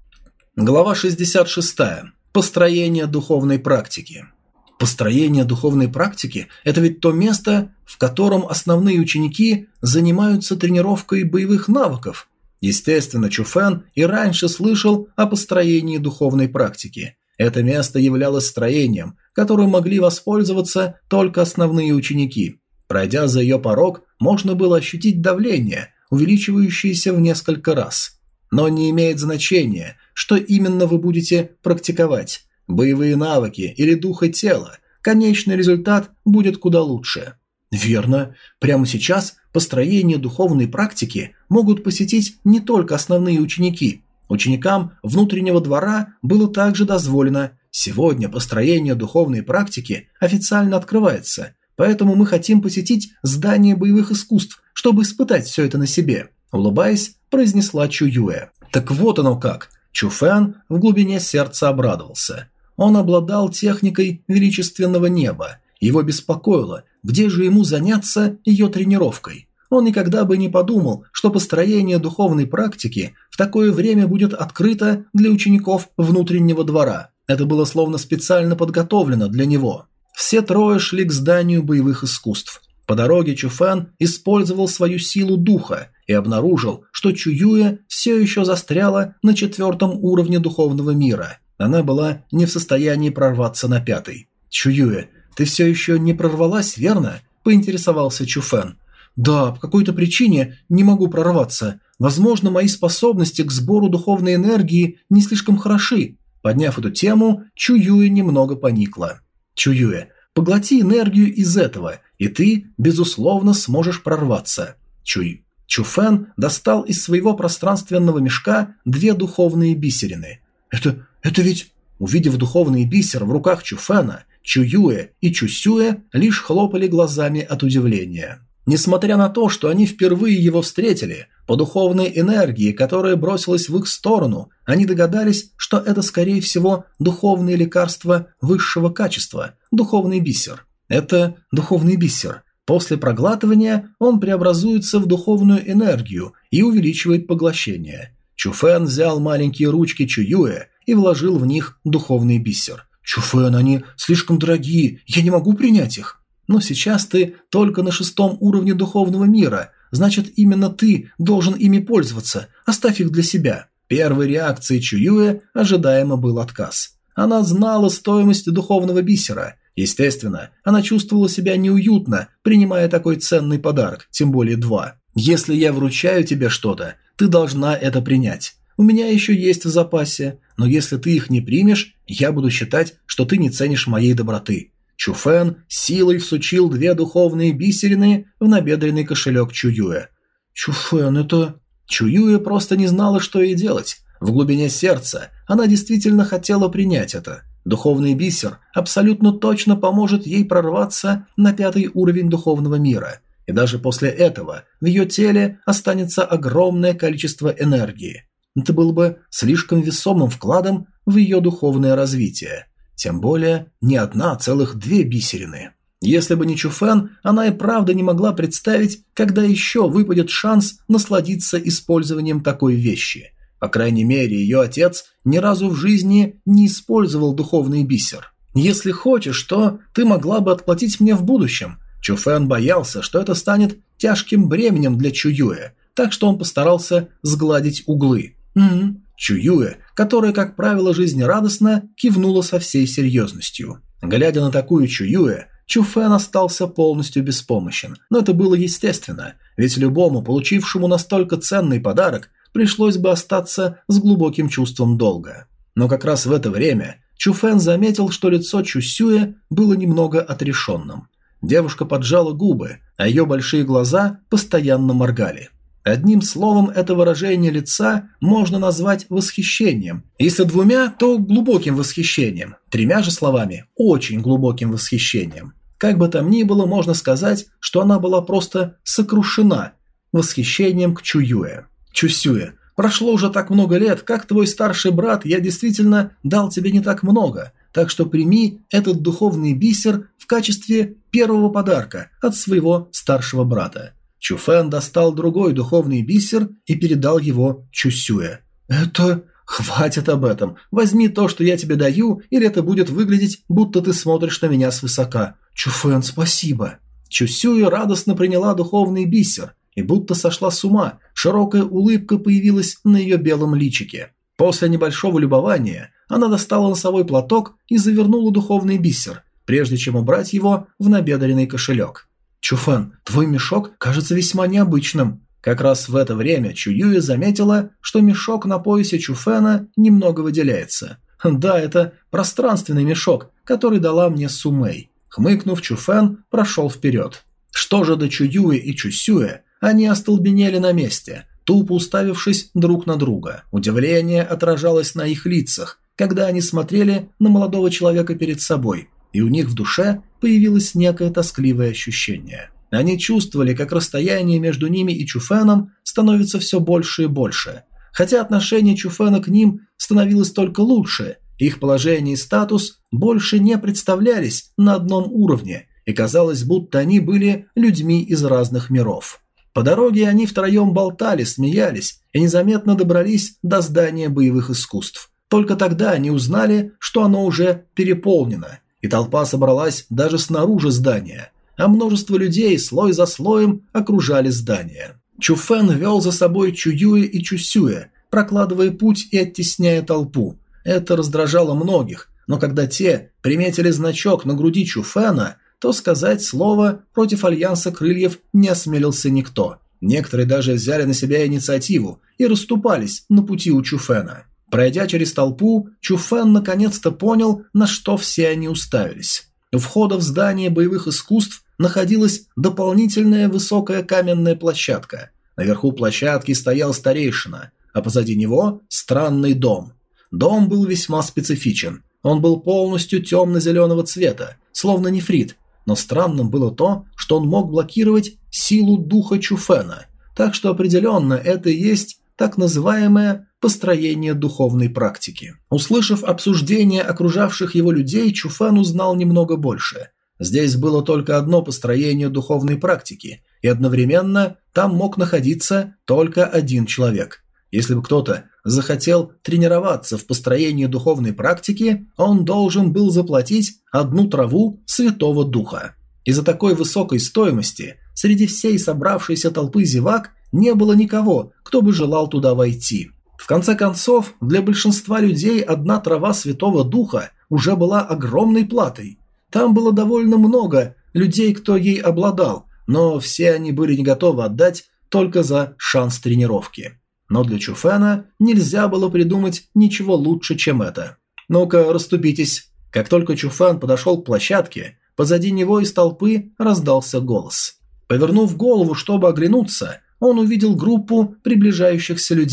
Глава шестьдесят шесть. Построение духовной практики. Построение духовной практики – это ведь то место, в котором основные ученики занимаются тренировкой боевых навыков. Естественно, Чуфэн и раньше слышал о построении духовной практики. Это место являлось строением, которым могли воспользоваться только основные ученики. Пройдя за ее порог, можно было ощутить давление, увеличивающееся в несколько раз. Но не имеет значения, что именно вы будете практиковать. Боевые навыки или духа тела, конечный результат будет куда лучше. Верно. Прямо сейчас построение духовной практики могут посетить не только основные ученики. Ученикам внутреннего двора было также дозволено. Сегодня построение духовной практики официально открывается, поэтому мы хотим посетить здание боевых искусств, чтобы испытать все это на себе. Улыбаясь, произнесла Чуюэ. Так вот оно как. Чуфэн в глубине сердца обрадовался. Он обладал техникой величественного неба. Его беспокоило, где же ему заняться ее тренировкой. Он никогда бы не подумал, что построение духовной практики в такое время будет открыто для учеников внутреннего двора. Это было словно специально подготовлено для него. Все трое шли к зданию боевых искусств. По дороге Чуфэн использовал свою силу духа и обнаружил, что Чуюэ все еще застряла на четвертом уровне духовного мира. Она была не в состоянии прорваться на пятый. «Чуюэ, ты все еще не прорвалась, верно?» – поинтересовался Чуфэн. «Да, по какой-то причине не могу прорваться. Возможно, мои способности к сбору духовной энергии не слишком хороши». Подняв эту тему, Чуюэ немного поникла. «Чуюэ, поглоти энергию из этого, и ты, безусловно, сможешь прорваться». Чуй. Чуфэн достал из своего пространственного мешка две духовные бисерины. «Это... это ведь...» Увидев духовный бисер в руках Чуфэна, Чуюэ и Чусюэ лишь хлопали глазами от удивления. Несмотря на то, что они впервые его встретили, по духовной энергии, которая бросилась в их сторону, они догадались, что это, скорее всего, духовное лекарство высшего качества, духовный бисер. Это духовный бисер. После проглатывания он преобразуется в духовную энергию и увеличивает поглощение. Чуфэн взял маленькие ручки Чуюэ и вложил в них духовный бисер. «Чуфэн, они слишком дорогие, я не могу принять их». «Но сейчас ты только на шестом уровне духовного мира, значит, именно ты должен ими пользоваться, оставь их для себя». Первой реакцией Чуюэ ожидаемо был отказ. Она знала стоимость духовного бисера. Естественно, она чувствовала себя неуютно, принимая такой ценный подарок, тем более два. «Если я вручаю тебе что-то, ты должна это принять. У меня еще есть в запасе, но если ты их не примешь, я буду считать, что ты не ценишь моей доброты». Чуфэн силой всучил две духовные бисерины в набедренный кошелек Чуюэ. «Чуфэн, это...» Чуюэ просто не знала, что ей делать. В глубине сердца она действительно хотела принять это. Духовный бисер абсолютно точно поможет ей прорваться на пятый уровень духовного мира. И даже после этого в ее теле останется огромное количество энергии. Это было бы слишком весомым вкладом в ее духовное развитие. Тем более не одна, а целых две бисерины. Если бы не Чуфэн, она и правда не могла представить, когда еще выпадет шанс насладиться использованием такой вещи. По крайней мере, ее отец ни разу в жизни не использовал духовный бисер. «Если хочешь, то ты могла бы отплатить мне в будущем». Чуфэн боялся, что это станет тяжким бременем для Чуюэ, так что он постарался сгладить углы. «Угу». Чуюэ, которая, как правило, жизнерадостно, кивнула со всей серьезностью. Глядя на такую Чуюэ, Чуфэн остался полностью беспомощен, но это было естественно, ведь любому, получившему настолько ценный подарок, пришлось бы остаться с глубоким чувством долга. Но как раз в это время Чуфэн заметил, что лицо Чусюэ было немного отрешенным. Девушка поджала губы, а ее большие глаза постоянно моргали. Одним словом, это выражение лица можно назвать восхищением. Если двумя, то глубоким восхищением. Тремя же словами – очень глубоким восхищением. Как бы там ни было, можно сказать, что она была просто сокрушена восхищением к Чуюэ. «Чусюэ, прошло уже так много лет, как твой старший брат, я действительно дал тебе не так много, так что прими этот духовный бисер в качестве первого подарка от своего старшего брата». Чуфэн достал другой духовный бисер и передал его Чусюэ. «Это... хватит об этом. Возьми то, что я тебе даю, или это будет выглядеть, будто ты смотришь на меня свысока. Чуфэн, спасибо». Чусюэ радостно приняла духовный бисер и будто сошла с ума, широкая улыбка появилась на ее белом личике. После небольшого любования она достала носовой платок и завернула духовный бисер, прежде чем убрать его в набедренный кошелек. «Чуфэн, твой мешок кажется весьма необычным». Как раз в это время Чуюэ заметила, что мешок на поясе Чуфэна немного выделяется. «Да, это пространственный мешок, который дала мне Сумэй». Хмыкнув, Чуфэн прошел вперед. Что же до Чуюэ и Чусюэ, они остолбенели на месте, тупо уставившись друг на друга. Удивление отражалось на их лицах, когда они смотрели на молодого человека перед собой, и у них в душе появилось некое тоскливое ощущение. Они чувствовали, как расстояние между ними и Чуфэном становится все больше и больше. Хотя отношение Чуфэна к ним становилось только лучше, их положение и статус больше не представлялись на одном уровне, и казалось, будто они были людьми из разных миров. По дороге они втроем болтали, смеялись и незаметно добрались до здания боевых искусств. Только тогда они узнали, что оно уже переполнено, и толпа собралась даже снаружи здания, а множество людей слой за слоем окружали здание. Чуфэн вел за собой Чуюэ и Чусюэ, прокладывая путь и оттесняя толпу. Это раздражало многих, но когда те приметили значок на груди Чуфэна, то сказать слово против Альянса Крыльев не осмелился никто. Некоторые даже взяли на себя инициативу и расступались на пути у Чуфэна. Пройдя через толпу, Чуфэн наконец-то понял, на что все они уставились. У входа в здание боевых искусств находилась дополнительная высокая каменная площадка. Наверху площадки стоял старейшина, а позади него странный дом. Дом был весьма специфичен. Он был полностью темно-зеленого цвета, словно нефрит, но странным было то, что он мог блокировать силу духа Чуфэна, так что определенно это и есть так называемое построение духовной практики. Услышав обсуждение окружавших его людей, Чуфэн узнал немного больше. Здесь было только одно построение духовной практики, и одновременно там мог находиться только один человек. Если бы кто-то захотел тренироваться в построении духовной практики, он должен был заплатить одну траву Святого Духа. Из-за такой высокой стоимости среди всей собравшейся толпы зевак не было никого, кто бы желал туда войти. В конце концов, для большинства людей одна трава Святого Духа уже была огромной платой. Там было довольно много людей, кто ей обладал, но все они были не готовы отдать только за шанс тренировки. Но для Чуфэна нельзя было придумать ничего лучше, чем это. «Ну-ка, расступитесь». Как только Чуфэн подошел к площадке, позади него из толпы раздался голос. Повернув голову, чтобы оглянуться, он увидел группу приближающихся людей.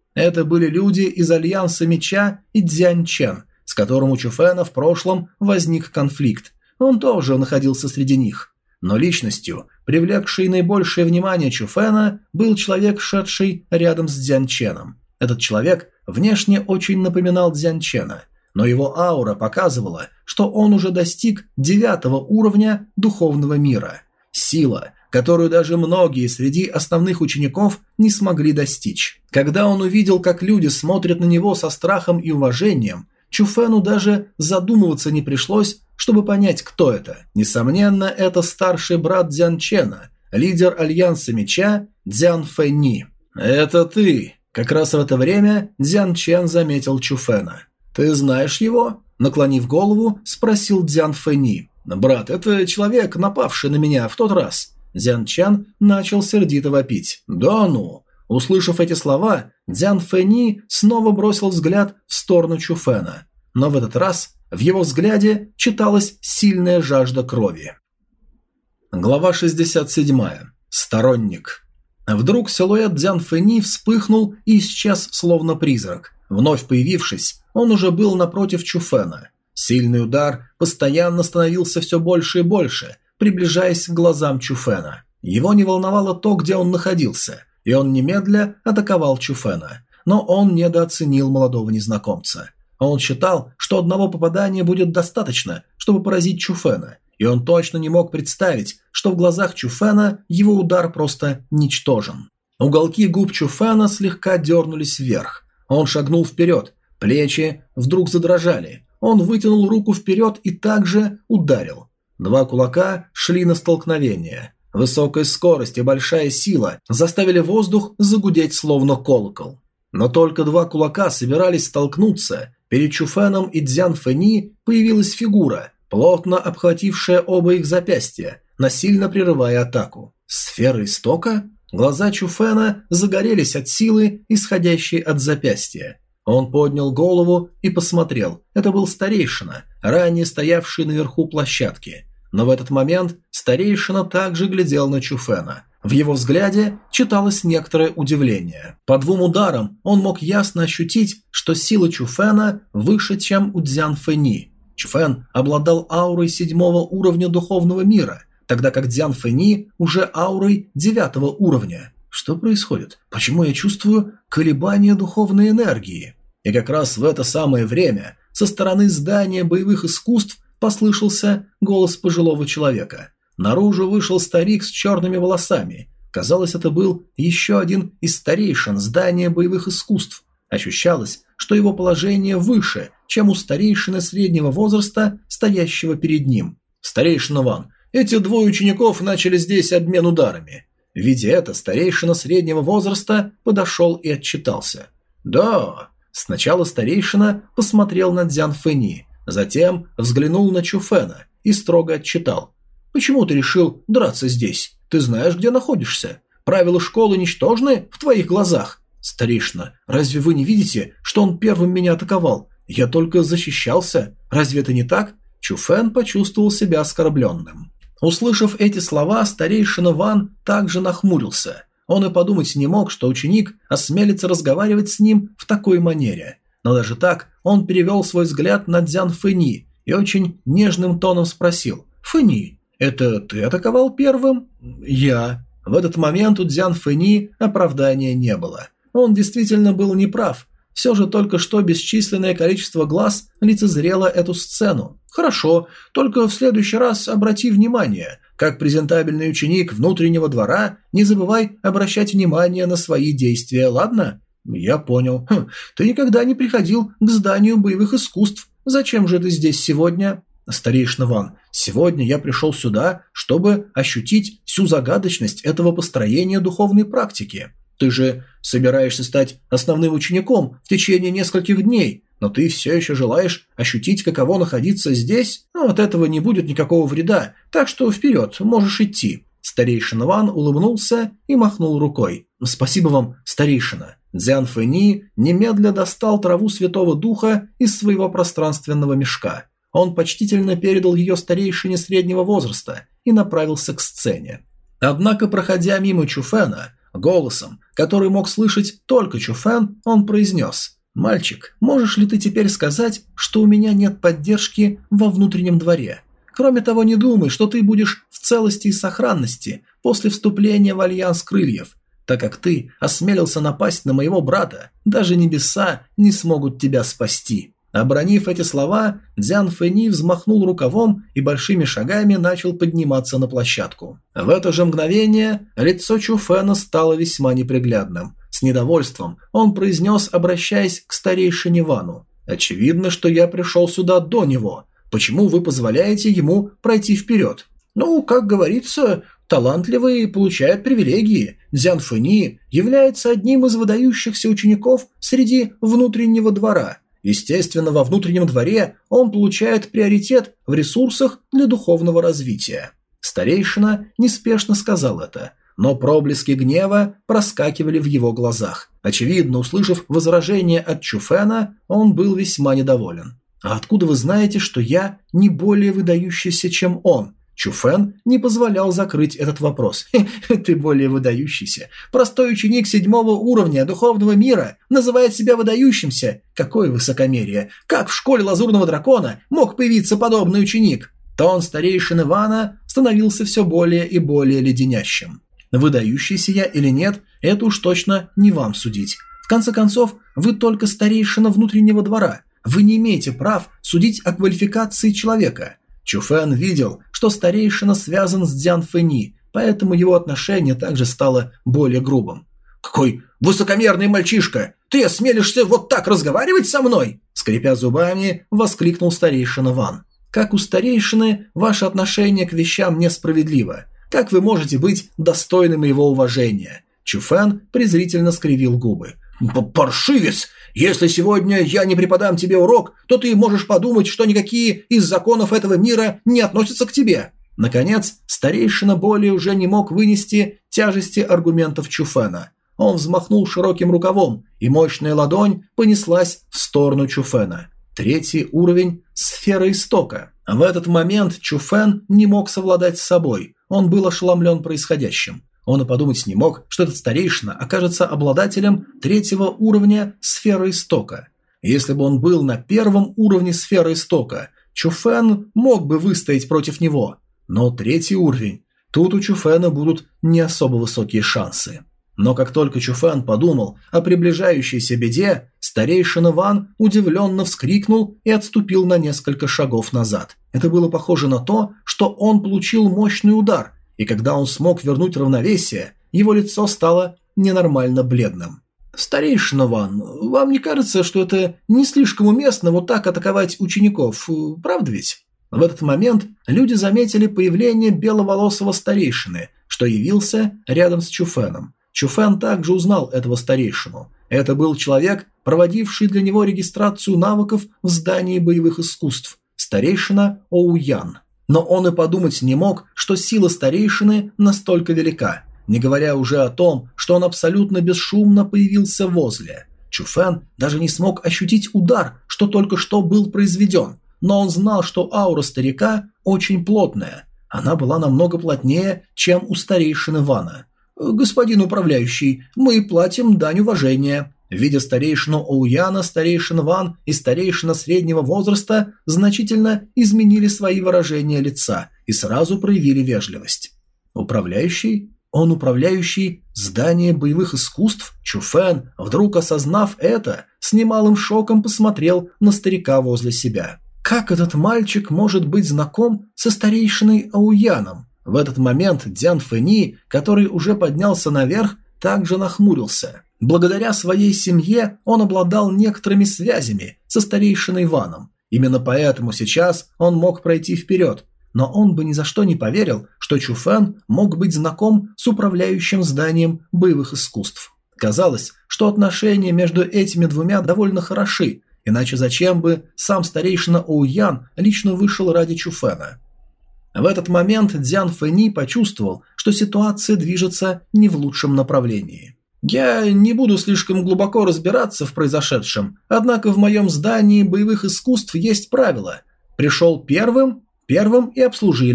Это были люди из Альянса Меча и Дзянь Чен, с которым у Чуфена в прошлом возник конфликт. Он тоже находился среди них. Но личностью, привлекшей наибольшее внимание Чуфена, был человек, шедший рядом с Дзянь Ченом. Этот человек внешне очень напоминал Дзянь Чена, но его аура показывала, что он уже достиг девятого уровня духовного мира. Сила, которую даже многие среди основных учеников не смогли достичь. Когда он увидел, как люди смотрят на него со страхом и уважением, Чуфену даже задумываться не пришлось, чтобы понять, кто это. Несомненно, это старший брат Дзянь Чена, лидер Альянса Меча Дзян Фэнни. «Это ты!» Как раз в это время Дзян Чен заметил Чуфена. «Ты знаешь его?» Наклонив голову, спросил Дзян Фэнни. «Брат, это человек, напавший на меня в тот раз». Дзян Чен начал сердито вопить. «Да ну!» Услышав эти слова, Дзян Фэнни снова бросил взгляд в сторону Чуфена. Но в этот раз в его взгляде читалась сильная жажда крови. Глава шестьдесят семь. Сторонник. Вдруг силуэт Дзян Фэнни вспыхнул и исчез, словно призрак. Вновь появившись, он уже был напротив Чуфена. Сильный удар постоянно становился все больше и больше, приближаясь к глазам Чуфена. Его не волновало то, где он находился, и он немедля атаковал Чуфена. Но он недооценил молодого незнакомца. Он считал, что одного попадания будет достаточно, чтобы поразить Чуфена, и он точно не мог представить, что в глазах Чуфена его удар просто ничтожен. Уголки губ Чуфена слегка дернулись вверх. Он шагнул вперед, плечи вдруг задрожали. Он вытянул руку вперед и также ударил. Два кулака шли на столкновение. Высокая скорость и большая сила заставили воздух загудеть словно колокол. Но только два кулака собирались столкнуться. Перед Чуфеном и Дзян Фэнни появилась фигура, плотно обхватившая оба их запястья, насильно прерывая атаку. Сфера истока? Глаза Чуфена загорелись от силы, исходящей от запястья. Он поднял голову и посмотрел. Это был старейшина, ранее стоявший наверху площадки. Но в этот момент старейшина также глядел на Чуфена. В его взгляде читалось некоторое удивление. По двум ударам он мог ясно ощутить, что сила Чуфена выше, чем у Дзян Фэнни. Чуфен обладал аурой седьмого уровня духовного мира, тогда как Дзян Фэнни уже аурой девятого уровня. Что происходит? Почему я чувствую колебания духовной энергии? И как раз в это самое время со стороны здания боевых искусств послышался голос пожилого человека. Наружу вышел старик с черными волосами. Казалось, это был еще один из старейшин здания боевых искусств. Ощущалось, что его положение выше, чем у старейшины среднего возраста, стоящего перед ним. «Старейшина Ван, эти двое учеников начали здесь обмен ударами». Видя это, старейшина среднего возраста подошел и отчитался. «Да». Сначала старейшина посмотрел на Дзян Фэнни, затем взглянул на Чуфена и строго отчитал. «Почему ты решил драться здесь? Ты знаешь, где находишься? Правила школы ничтожны в твоих глазах. Старейшина, разве вы не видите, что он первым меня атаковал? Я только защищался. Разве это не так?» Чуфен почувствовал себя оскорбленным. Услышав эти слова, старейшина Ван также нахмурился. Он и подумать не мог, что ученик осмелится разговаривать с ним в такой манере. Но даже так он перевел свой взгляд на Дзян Фэнни и очень нежным тоном спросил: «Фэнни, это ты атаковал первым?» «Я». В этот момент у Дзян Фэнни оправдания не было. Он действительно был неправ. Все же только что бесчисленное количество глаз лицезрело эту сцену. «Хорошо, только в следующий раз обрати внимание. Как презентабельный ученик внутреннего двора, не забывай обращать внимание на свои действия, ладно?» «Я понял. Хм, ты никогда не приходил к зданию боевых искусств. Зачем же ты здесь сегодня?» «Старейшина Ван, сегодня я пришел сюда, чтобы ощутить всю загадочность этого построения духовной практики. Ты же собираешься стать основным учеником в течение нескольких дней, но ты все еще желаешь ощутить, каково находиться здесь? Ну, от этого не будет никакого вреда, так что вперед, можешь идти». Старейшина Ван улыбнулся и махнул рукой. «Спасибо вам, старейшина». Дзян Фэнни немедля достал траву Святого Духа из своего пространственного мешка. Он почтительно передал ее старейшине среднего возраста и направился к сцене. Однако, проходя мимо Чуфена, Голосом, который мог слышать только Чуфэн, он произнес: «Мальчик, можешь ли ты теперь сказать, что у меня нет поддержки во внутреннем дворе? Кроме того, не думай, что ты будешь в целости и сохранности после вступления в альянс крыльев. Так как ты осмелился напасть на моего брата, даже небеса не смогут тебя спасти». Обронив эти слова, Дзян Фэни взмахнул рукавом и большими шагами начал подниматься на площадку. В это же мгновение лицо Чуфэна стало весьма неприглядным. С недовольством он произнес, обращаясь к старейшине Вану: «Очевидно, что я пришел сюда до него. Почему вы позволяете ему пройти вперед?» «Ну, как говорится, талантливые получают привилегии. Дзян Фэни является одним из выдающихся учеников среди внутреннего двора. Естественно, во внутреннем дворе он получает приоритет в ресурсах для духовного развития». Старейшина неспешно сказал это, но проблески гнева проскакивали в его глазах. Очевидно, услышав возражение от Чуфэна, он был весьма недоволен. «А откуда вы знаете, что я не более выдающийся, чем он?» Чуфэн не позволял закрыть этот вопрос. «Ты более выдающийся. Простой ученик седьмого уровня духовного мира называет себя выдающимся. Какое высокомерие! Как в школе Лазурного Дракона мог появиться подобный ученик?» Тон старейшины Вана становился все более и более леденящим. Выдающийся я или нет, это уж точно не вам судить. В конце концов, вы только старейшина внутреннего двора. Вы не имеете прав судить о квалификации человека. Чуфэн видел, что старейшина связан с Дзян Фэни, поэтому его отношение также стало более грубым. «Какой высокомерный мальчишка! Ты осмелишься вот так разговаривать со мной?» Скрипя зубами, воскликнул старейшина Ван. «Как у старейшины, ваше отношение к вещам несправедливо. Как вы можете быть достойным его уважения?» Чуфэн презрительно скривил губы. «Паршивец! Если сегодня я не преподам тебе урок, то ты можешь подумать, что никакие из законов этого мира не относятся к тебе». Наконец, старейшина более уже не мог вынести тяжести аргументов Чуфэна. Он взмахнул широким рукавом, и мощная ладонь понеслась в сторону Чуфэна. Третий уровень – сфера истока. В этот момент Чуфэн не мог совладать с собой, он был ошеломлен происходящим. Он и подумать не мог, что этот старейшина окажется обладателем третьего уровня сферы истока. Если бы он был на первом уровне сферы истока, Чуфэн мог бы выстоять против него. Но третий уровень, тут у Чуфэна будут не особо высокие шансы. Но как только Чуфэн подумал о приближающейся беде, старейшина Ван удивленно вскрикнул и отступил на несколько шагов назад. Это было похоже на то, что он получил мощный удар, и когда он смог вернуть равновесие, его лицо стало ненормально бледным. «Старейшина Ван, вам не кажется, что это не слишком уместно вот так атаковать учеников, правда ведь?» В этот момент люди заметили появление беловолосого старейшины, что явился рядом с Чуфэном. Чуфэн также узнал этого старейшину. Это был человек, проводивший для него регистрацию навыков в здании боевых искусств, старейшина Оуян. Но он и подумать не мог, что сила старейшины настолько велика, не говоря уже о том, что он абсолютно бесшумно появился возле. Чуфэн даже не смог ощутить удар, что только что был произведен, но он знал, что аура старика очень плотная. Она была намного плотнее, чем у старейшины Вана. «Господин управляющий, мы платим дань уважения». Видя старейшину Оуяна, старейшина Ван и старейшина среднего возраста значительно изменили свои выражения лица и сразу проявили вежливость. «Управляющий? Он управляющий здания боевых искусств?» Чуфэн, вдруг осознав это, с немалым шоком посмотрел на старика возле себя. Как этот мальчик может быть знаком со старейшиной Оуяном? В этот момент Дзян Фэни, который уже поднялся наверх, также нахмурился. Благодаря своей семье он обладал некоторыми связями со старейшиной Ваном. Именно поэтому сейчас он мог пройти вперед, но он бы ни за что не поверил, что Чуфэн мог быть знаком с управляющим зданием боевых искусств. Казалось, что отношения между этими двумя довольно хороши, иначе зачем бы сам старейшина Оуян лично вышел ради Чуфэна? В этот момент Дзян Фэни почувствовал, что ситуация движется не в лучшем направлении. «Я не буду слишком глубоко разбираться в произошедшем, однако в моем здании боевых искусств есть правило. Пришел первым, первым и обслужили».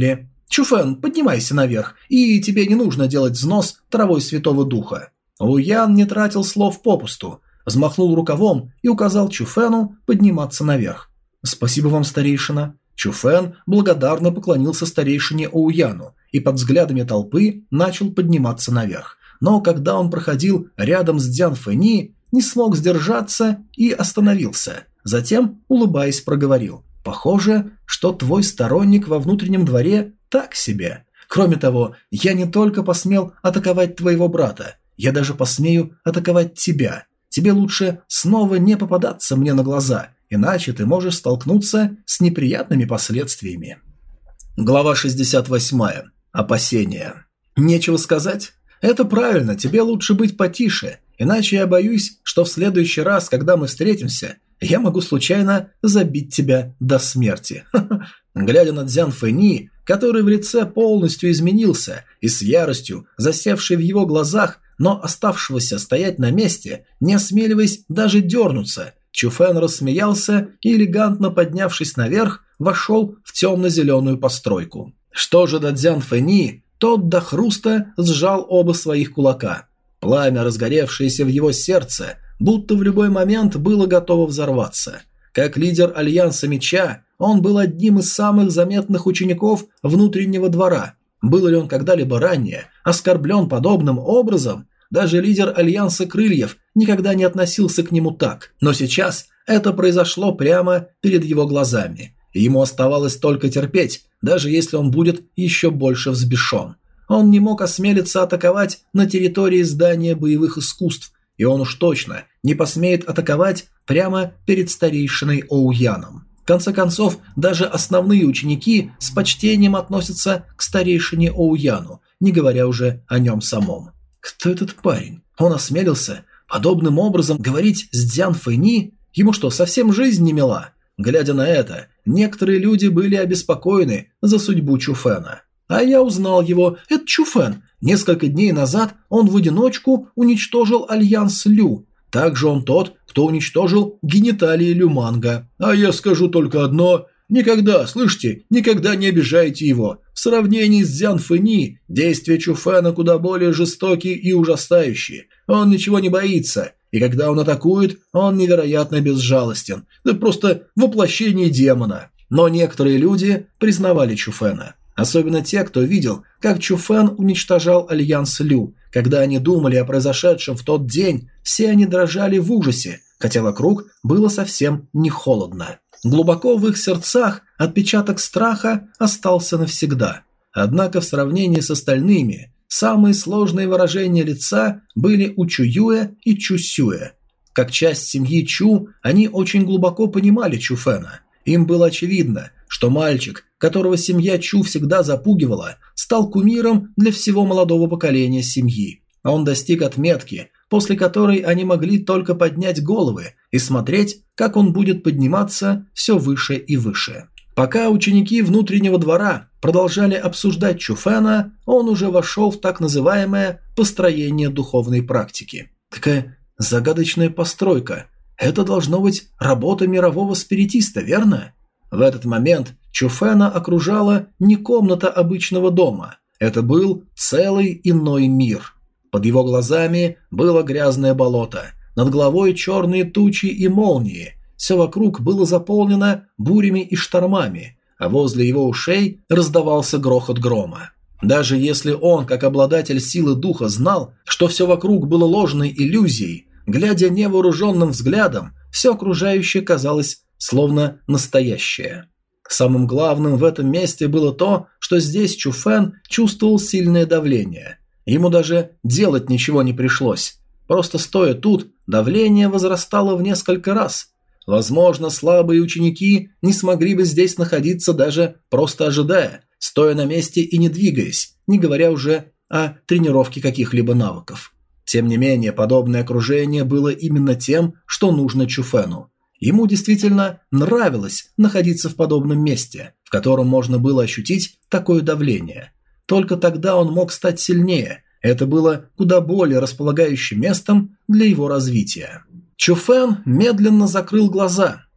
Чуфэн, поднимайся наверх, и тебе не нужно делать взнос травой Святого Духа». Оуян не тратил слов попусту, взмахнул рукавом и указал Чуфэну подниматься наверх. «Спасибо вам, старейшина». Чуфэн благодарно поклонился старейшине Оуяну и под взглядами толпы начал подниматься наверх. Но когда он проходил рядом с Дзян Фэни, не смог сдержаться и остановился. Затем, улыбаясь, проговорил: «Похоже, что твой сторонник во внутреннем дворе так себе. Кроме того, я не только посмел атаковать твоего брата, я даже посмею атаковать тебя. Тебе лучше снова не попадаться мне на глаза, иначе ты можешь столкнуться с неприятными последствиями». Глава шестьдесят восемь. Опасения. Нечего сказать. Это правильно, тебе лучше быть потише, иначе я боюсь, что в следующий раз, когда мы встретимся, я могу случайно забить тебя до смерти. Глядя на Дзян Фэни, который в лице полностью изменился и с яростью, засевшей в его глазах, но оставшегося стоять на месте, не осмеливаясь даже дернуться, Чуфэн рассмеялся и, элегантно поднявшись наверх, вошел в темно-зеленую постройку. Что же до Дзян Фэни, тот до хруста сжал оба своих кулака. Пламя, разгоревшееся в его сердце, будто в любой момент было готово взорваться. Как лидер Альянса Меча, он был одним из самых заметных учеников внутреннего двора. Был ли он когда-либо ранее оскорблен подобным образом? Даже лидер Альянса Крыльев никогда не относился к нему так. Но сейчас это произошло прямо перед его глазами. И ему оставалось только терпеть, даже если он будет еще больше взбешен. Он не мог осмелиться атаковать на территории здания боевых искусств, и он уж точно не посмеет атаковать прямо перед старейшиной Оуяном. В конце концов, даже основные ученики с почтением относятся к старейшине Оуяну, не говоря уже о нем самом. Кто этот парень? Он осмелился подобным образом говорить с Дзян Фэни? Ему что, совсем жизнь не мила? Глядя на это, некоторые люди были обеспокоены за судьбу Чуфэна. А я узнал его, это Чуфэн. Несколько дней назад он в одиночку уничтожил Альянс Лю. Также он тот, кто уничтожил гениталии Люманга. А я скажу только одно: никогда, слышите, никогда не обижайте его. В сравнении с Дзян Фэни, действия Чуфэна куда более жестокие и ужасающие. Он ничего не боится, и когда он атакует, он невероятно безжалостен. Да просто воплощение демона. Но некоторые люди признавали Чуфэна. Особенно те, кто видел, как Чуфэн уничтожал Альянс Лю. Когда они думали о произошедшем в тот день, все они дрожали в ужасе, хотя вокруг было совсем не холодно. Глубоко в их сердцах отпечаток страха остался навсегда. Однако в сравнении с остальными, самые сложные выражения лица были у Чуюэ и Чусюэ. Как часть семьи Чу, они очень глубоко понимали Чуфэна. Им было очевидно, что мальчик, которого семья Чу всегда запугивала, стал кумиром для всего молодого поколения семьи. А он достиг отметки, после которой они могли только поднять головы и смотреть, как он будет подниматься все выше и выше. Пока ученики внутреннего двора продолжали обсуждать Чуфэна, он уже вошел в так называемое построение духовной практики. Такая загадочная постройка. Это должно быть работа мирового спиритиста, верно? В этот момент Чуфэна окружала не комната обычного дома. Это был целый иной мир. Под его глазами было грязное болото, над головой черные тучи и молнии. Все вокруг было заполнено бурями и штормами, а возле его ушей раздавался грохот грома. Даже если он, как обладатель силы духа, знал, что все вокруг было ложной иллюзией, глядя невооруженным взглядом, все окружающее казалось словно настоящее. Самым главным в этом месте было то, что здесь Чуфэн чувствовал сильное давление. Ему даже делать ничего не пришлось. Просто стоя тут, давление возрастало в несколько раз. Возможно, слабые ученики не смогли бы здесь находиться даже просто ожидая, стоя на месте и не двигаясь, не говоря уже о тренировке каких-либо навыков. Тем не менее, подобное окружение было именно тем, что нужно Чуфэну. Ему действительно нравилось находиться в подобном месте, в котором можно было ощутить такое давление. Только тогда он мог стать сильнее. Это было куда более располагающим местом для его развития. Чуфэн медленно закрыл глаза.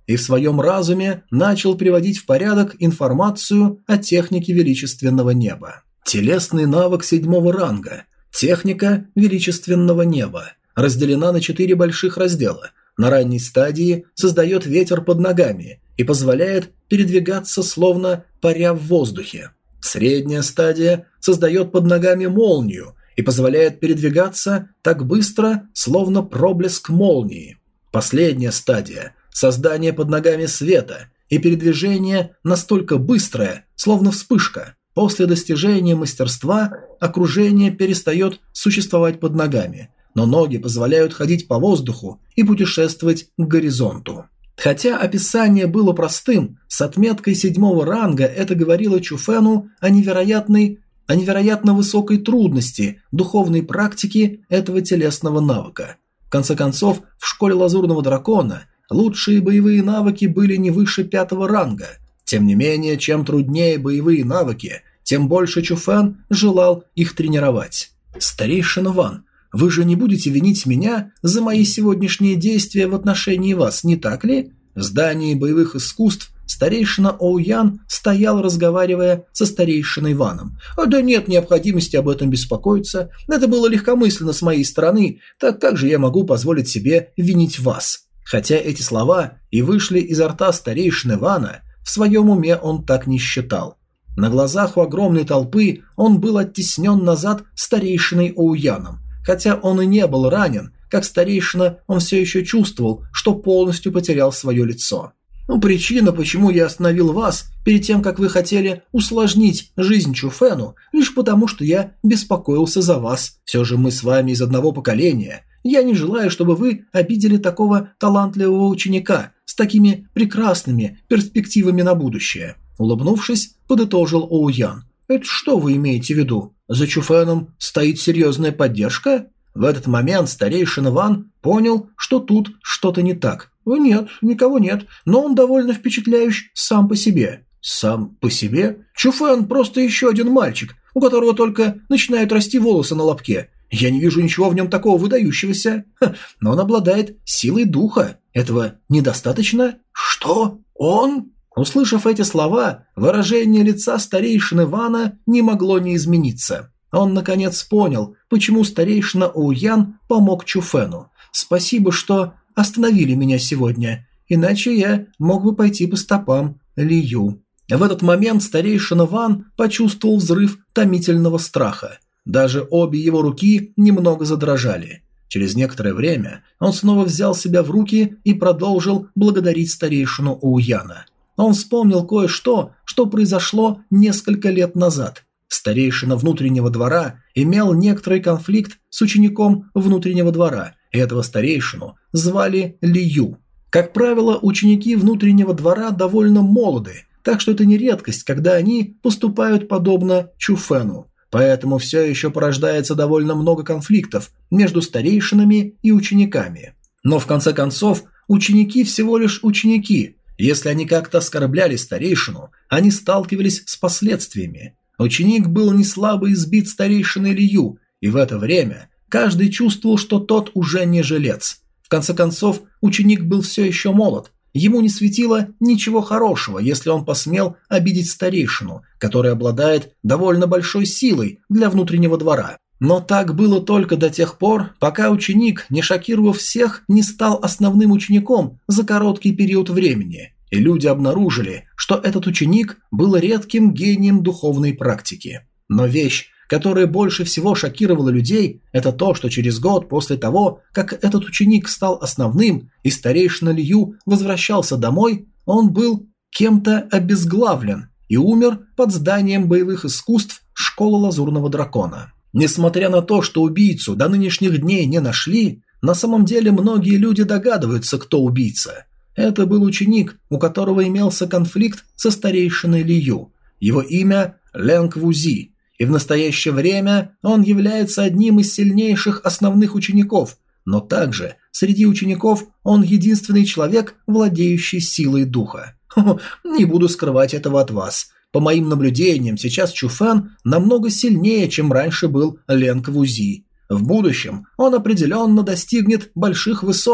и в своем разуме начал приводить в порядок информацию о технике величественного неба. Телесный навык седьмого ранга. Техника величественного неба. Разделена на четыре больших раздела. На ранней стадии создает ветер под ногами и позволяет передвигаться словно паря в воздухе. Средняя стадия создает под ногами молнию и позволяет передвигаться так быстро, словно проблеск молнии. Последняя стадия – создание под ногами света и передвижение настолько быстрое, словно вспышка. После достижения мастерства окружение перестает существовать под ногами, но ноги позволяют ходить по воздуху и путешествовать к горизонту. Хотя описание было простым, с отметкой седьмого ранга это говорило Чуфену о невероятной, о невероятно высокой трудности духовной практики этого телесного навыка. В конце концов, в школе Лазурного Дракона лучшие боевые навыки были не выше пятого ранга. Тем не менее, чем труднее боевые навыки, тем больше Чуфен желал их тренировать. «Старейшина Ван, вы же не будете винить меня за мои сегодняшние действия в отношении вас, не так ли?» В здании боевых искусств старейшина Оуян стоял, разговаривая со старейшиной Ваном. «Да нет необходимости об этом беспокоиться. Это было легкомысленно с моей стороны, так как же я могу позволить себе винить вас?» Хотя эти слова и вышли изо рта старейшины Вана, в своем уме он так не считал. На глазах у огромной толпы он был оттеснен назад старейшиной Оуяном. Хотя он и не был ранен, как старейшина, он все еще чувствовал, что полностью потерял свое лицо. Ну, причина, почему я остановил вас перед тем, как вы хотели усложнить жизнь Чуфену, лишь потому, что я беспокоился за вас. Все же мы с вами из одного поколения. Я не желаю, чтобы вы обидели такого талантливого ученика с такими прекрасными перспективами на будущее. Улыбнувшись, подытожил Оуян. «Это что вы имеете в виду? За Чуфеном стоит серьезная поддержка?» В этот момент старейшина Ван понял, что тут что-то не так. «Нет, никого нет, но он довольно впечатляющий сам по себе». «Сам по себе? Чуфен просто еще один мальчик, у которого только начинают расти волосы на лобке. Я не вижу ничего в нем такого выдающегося. Ха, но он обладает силой духа. Этого недостаточно?» «Что? Он?» Услышав эти слова, выражение лица старейшины Вана не могло не измениться. Он наконец понял, почему старейшина Оуян помог Чуфену. «Спасибо, что остановили меня сегодня, иначе я мог бы пойти по стопам Лию». В этот момент старейшина Ван почувствовал взрыв томительного страха. Даже обе его руки немного задрожали. Через некоторое время он снова взял себя в руки и продолжил благодарить старейшину Оуяна. Он вспомнил кое-что, что произошло несколько лет назад. Старейшина внутреннего двора имел некоторый конфликт с учеником внутреннего двора, и этого старейшину звали Лию. Как правило, ученики внутреннего двора довольно молоды, так что это не редкость, когда они поступают подобно Чуфену. Поэтому все еще порождается довольно много конфликтов между старейшинами и учениками. Но в конце концов, ученики всего лишь ученики. Если они как-то оскорбляли старейшину, они сталкивались с последствиями. Ученик был неслабо избит старейшиной Лию, и в это время каждый чувствовал, что тот уже не жилец. В конце концов, ученик был все еще молод. Ему не светило ничего хорошего, если он посмел обидеть старейшину, который обладает довольно большой силой для внутреннего двора. Но так было только до тех пор, пока ученик, не шокировав всех, не стал основным учеником за короткий период времени, и люди обнаружили, что этот ученик был редким гением духовной практики. Но вещь, которая больше всего шокировала людей, это то, что через год после того, как этот ученик стал основным и старейшина Лию возвращался домой, он был кем-то обезглавлен и умер под зданием боевых искусств школы Лазурного Дракона. Несмотря на то, что убийцу до нынешних дней не нашли, на самом деле многие люди догадываются, кто убийца. Это был ученик, у которого имелся конфликт со старейшиной Лию. Его имя Ленг Вузи, и в настоящее время он является одним из сильнейших основных учеников, но также среди учеников он единственный человек, владеющий силой духа. Хо-хо, не буду скрывать этого от вас. По моим наблюдениям, сейчас Чуфен намного сильнее, чем раньше был Ленг Вузи. В будущем он определенно достигнет больших высот,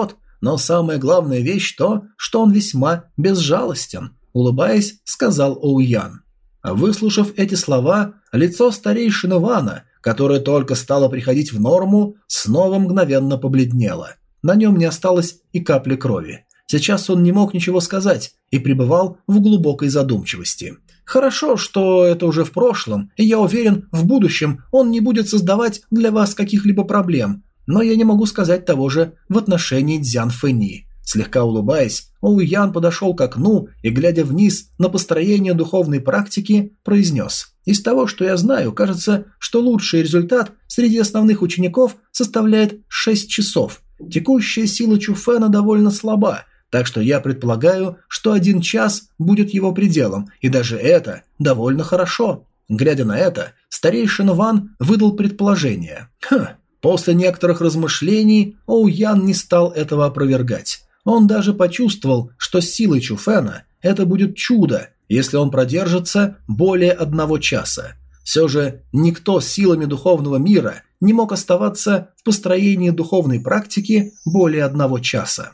но самая главная вещь то, что он весьма безжалостен», – улыбаясь, сказал Оуян. Выслушав эти слова, лицо старейшины Вана, которое только стало приходить в норму, снова мгновенно побледнело. На нем не осталось и капли крови. Сейчас он не мог ничего сказать и пребывал в глубокой задумчивости. «Хорошо, что это уже в прошлом, и я уверен, в будущем он не будет создавать для вас каких-либо проблем, но я не могу сказать того же в отношении Цзян Фэни». Слегка улыбаясь, Оуян подошел к окну и, глядя вниз на построение духовной практики, произнес: «Из того, что я знаю, кажется, что лучший результат среди основных учеников составляет шесть часов. Текущая сила Чуфена довольно слаба, так что я предполагаю, что один час будет его пределом, и даже это довольно хорошо». Глядя на это, старейшина Ван выдал предположение. Хм. После некоторых размышлений Оуян не стал этого опровергать. Он даже почувствовал, что с силой Чуфена это будет чудо, если он продержится более одного часа. Все же никто с силами духовного мира не мог оставаться в построении духовной практики более одного часа.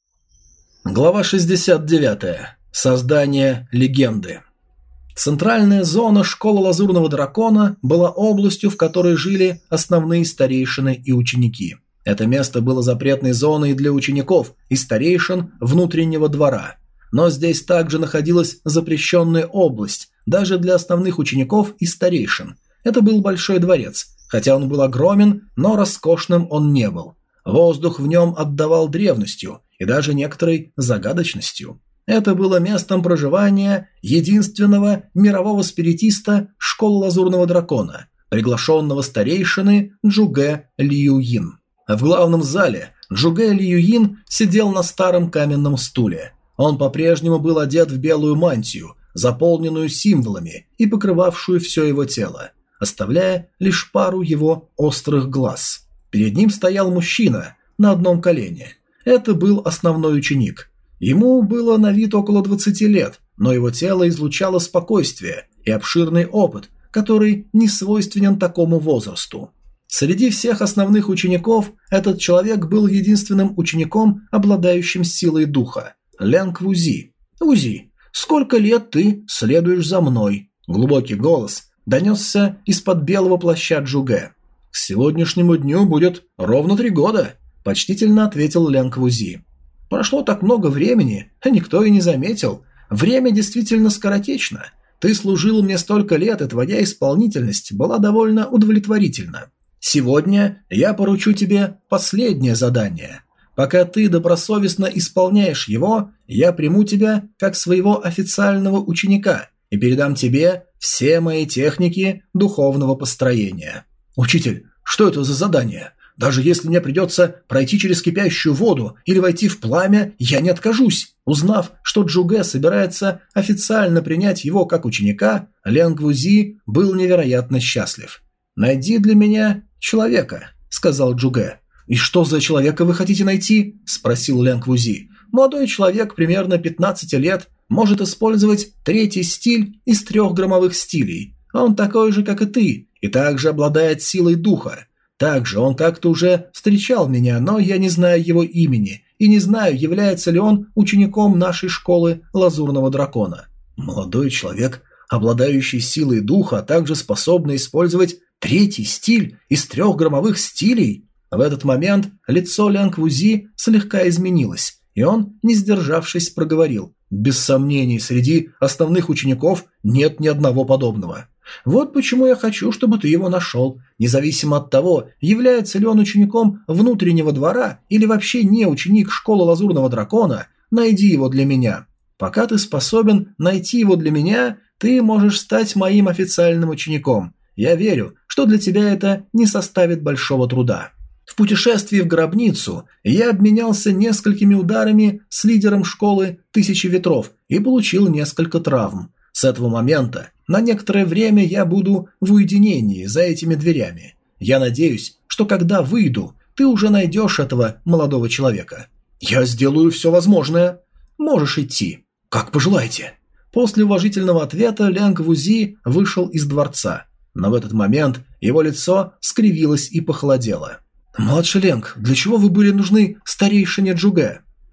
Глава шестьдесят девять. Создание легенды. Центральная зона школы Лазурного Дракона была областью, в которой жили основные старейшины и ученики. Это место было запретной зоной для учеников и старейшин внутреннего двора. Но здесь также находилась запрещенная область, даже для основных учеников и старейшин. Это был большой дворец, хотя он был огромен, но роскошным он не был. Воздух в нем отдавал древностью и даже некоторой загадочностью. Это было местом проживания единственного мирового спиритиста школы Лазурного Дракона, приглашенного старейшины Джугэ Лиюин. В главном зале Джугэ Лиюин сидел на старом каменном стуле. Он по-прежнему был одет в белую мантию, заполненную символами и покрывавшую все его тело, оставляя лишь пару его острых глаз. Перед ним стоял мужчина на одном колене. Это был основной ученик. Ему было на вид около двадцати лет, но его тело излучало спокойствие и обширный опыт, который не свойственен такому возрасту. Среди всех основных учеников этот человек был единственным учеником, обладающим силой духа – Лянг Вузи. «Вузи, сколько лет ты следуешь за мной?» Глубокий голос донесся из-под белого плаща Джугэ. «К сегодняшнему дню будет ровно три года», – почтительно ответил Лянг Вузи. «Прошло так много времени, а никто и не заметил. Время действительно скоротечно. Ты служил мне столько лет, и твоя исполнительность была довольно удовлетворительна. Сегодня я поручу тебе последнее задание. Пока ты добросовестно исполняешь его, я приму тебя как своего официального ученика и передам тебе все мои техники духовного построения». «Учитель, что это за задание? Даже если мне придется пройти через кипящую воду или войти в пламя, я не откажусь». Узнав, что Джугэ собирается официально принять его как ученика, Лянг Вузи был невероятно счастлив. «Найди для меня человека», – сказал Джугэ. «И что за человека вы хотите найти?» – спросил Лянг Вузи. «Молодой человек примерно пятнадцати лет может использовать третий стиль из трех громовых стилей. Он такой же, как и ты, и также обладает силой духа. Также он как-то уже встречал меня, но я не знаю его имени и не знаю, является ли он учеником нашей школы Лазурного Дракона. Молодой человек, обладающий силой духа, а также способный использовать третий стиль из трех громовых стилей». В этот момент лицо Лянг Вузи слегка изменилось, и он, не сдержавшись, проговорил: «Без сомнений, среди основных учеников нет ни одного подобного. Вот почему я хочу, чтобы ты его нашел. Независимо от того, является ли он учеником внутреннего двора или вообще не ученик школы Лазурного Дракона, найди его для меня. Пока ты способен найти его для меня, ты можешь стать моим официальным учеником. Я верю, что для тебя это не составит большого труда». В путешествии в гробницу я обменялся несколькими ударами с лидером школы Тысячи Ветров и получил несколько травм. С этого момента на некоторое время я буду в уединении за этими дверями. Я надеюсь, что когда выйду, ты уже найдешь этого молодого человека. Я сделаю все возможное. Можешь идти. Как пожелаете». После уважительного ответа Лянг Вузи вышел из дворца, но в этот момент его лицо скривилось и похолодело. «Младший Лянг, для чего вы были нужны старейшине Джугэ?»